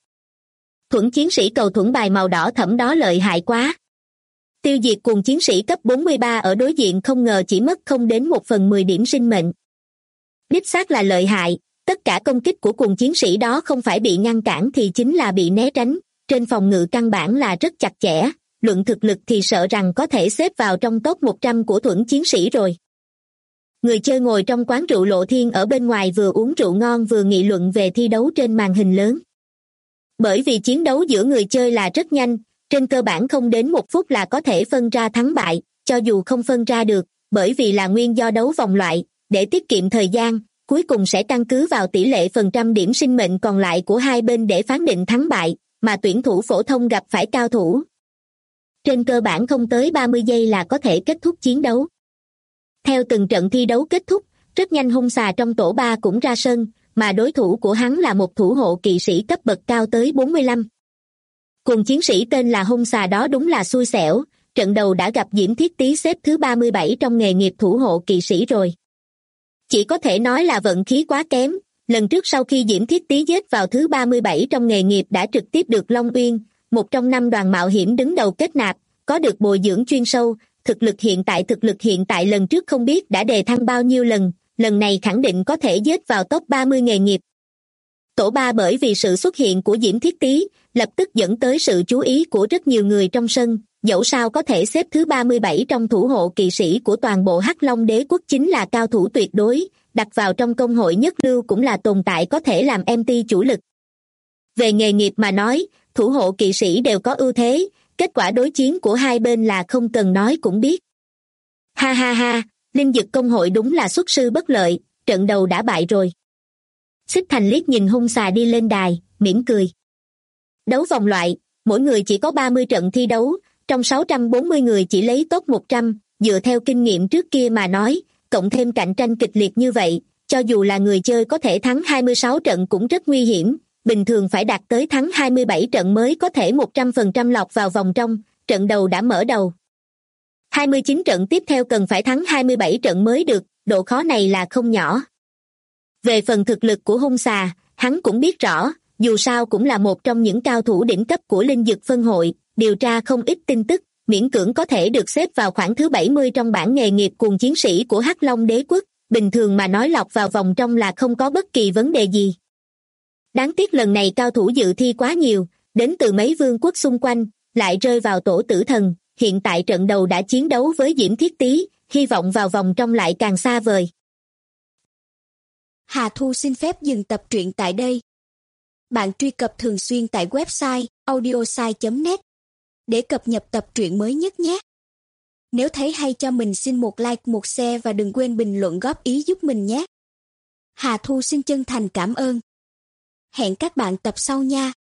Thuẫn chiến sĩ cầu thuẫn bài màu đỏ thẫm đó lợi hại quá. Tiêu diệt cuồng chiến sĩ cấp 43 ở đối diện không ngờ chỉ mất không đến 1/10 điểm sinh mệnh. Đích xác là lợi hại, tất cả công kích của cuồng chiến sĩ đó không phải bị ngăn cản thì chính là bị né tránh, trên phòng ngự căn bản là rất chặt chẽ, luận thực lực thì sợ rằng có thể xếp vào trong top 100 của thuẫn chiến sĩ rồi. Người chơi ngồi trong quán rượu Lộ Thiên ở bên ngoài vừa uống rượu ngon vừa nghị luận về thi đấu trên màn hình lớn. Bởi vì chiến đấu giữa người chơi là rất nhanh, trên cơ bản không đến 1 phút là có thể phân ra thắng bại, cho dù không phân ra được, bởi vì là nguyên do đấu vòng loại, để tiết kiệm thời gian, cuối cùng sẽ căn cứ vào tỷ lệ phần trăm điểm sinh mệnh còn lại của hai bên để phán định thắng bại, mà tuyển thủ phổ thông gặp phải cao thủ. Trên cơ bản không tới 30 giây là có thể kết thúc chiến đấu. Theo từng trận thi đấu kết thúc, rất nhanh hung xà trong tổ 3 cũng ra sân, mà đối thủ của hắn là một thủ hộ kỵ sĩ cấp bậc cao tới 45. Cùng chiến sĩ tên là hung xà đó đúng là xui xẻo, trận đầu đã gặp Diễm Thiết Tý xếp thứ 37 trong nghề nghiệp thủ hộ kỵ sĩ rồi. Chỉ có thể nói là vận khí quá kém, lần trước sau khi Diễm Thiết Tý giết vào thứ 37 trong nghề nghiệp đã trực tiếp được Long Uyên, một trong 5 đoàn mạo hiểm đứng đầu kết nạp, có được bồi dưỡng chuyên sâu, thực lực hiện tại lần trước không biết đã đề thăng bao nhiêu lần này khẳng định có thể giết vào top 30 nghề nghiệp. Tổ 3 bởi vì sự xuất hiện của Diễm Thiết Tý, lập tức dẫn tới sự chú ý của rất nhiều người trong sân, dẫu sao có thể xếp thứ 37 trong thủ hộ kỵ sĩ của toàn bộ Hắc Long Đế quốc chính là cao thủ tuyệt đối, đặt vào trong công hội nhất lưu cũng là tồn tại có thể làm MT chủ lực. Về nghề nghiệp mà nói, thủ hộ kỵ sĩ đều có ưu thế, kết quả đối chiến của hai bên là không cần nói cũng biết. Ha ha ha, Linh Dực công hội đúng là xuất sư bất lợi, trận đầu đã bại rồi. Xích Thành liếc nhìn hung xà đi lên đài, mỉm cười. Đấu vòng loại, mỗi người chỉ có 30 trận thi đấu, trong 640 người chỉ lấy top 100, dựa theo kinh nghiệm trước kia mà nói, cộng thêm cạnh tranh kịch liệt như vậy, cho dù là người chơi có thể thắng 26 trận cũng rất nguy hiểm, bình thường phải đạt tới thắng 27 trận mới có thể 100% lọt vào vòng trong, trận đầu đã mở đầu. 29 trận tiếp theo cần phải thắng 27 trận mới được, độ khó này là không nhỏ. Về phần thực lực của hung xà, hắn cũng biết rõ, dù sao cũng là một trong những cao thủ đỉnh cấp của Linh Dực phân hội, điều tra không ít tin tức, miễn cưỡng có thể được xếp vào khoảng thứ 70 trong bảng nghề nghiệp cuồng chiến sĩ của Hắc Long Đế quốc, bình thường mà nói lọt vào vòng trong là không có bất kỳ vấn đề gì. Đáng tiếc lần này cao thủ dự thi quá nhiều, đến từ mấy vương quốc xung quanh, lại rơi vào tổ tử thần, hiện tại trận đầu đã chiến đấu với Diễm Thiết Tý, hy vọng vào vòng trong lại càng xa vời. Hà Thu xin phép dừng tập truyện tại đây. Bạn truy cập thường xuyên tại website audiosai.net để cập nhật tập truyện mới nhất nhé. Nếu thấy hay cho mình xin một like, một share và đừng quên bình luận góp ý giúp mình nhé. Hà Thu xin chân thành cảm ơn. Hẹn các bạn tập sau nha.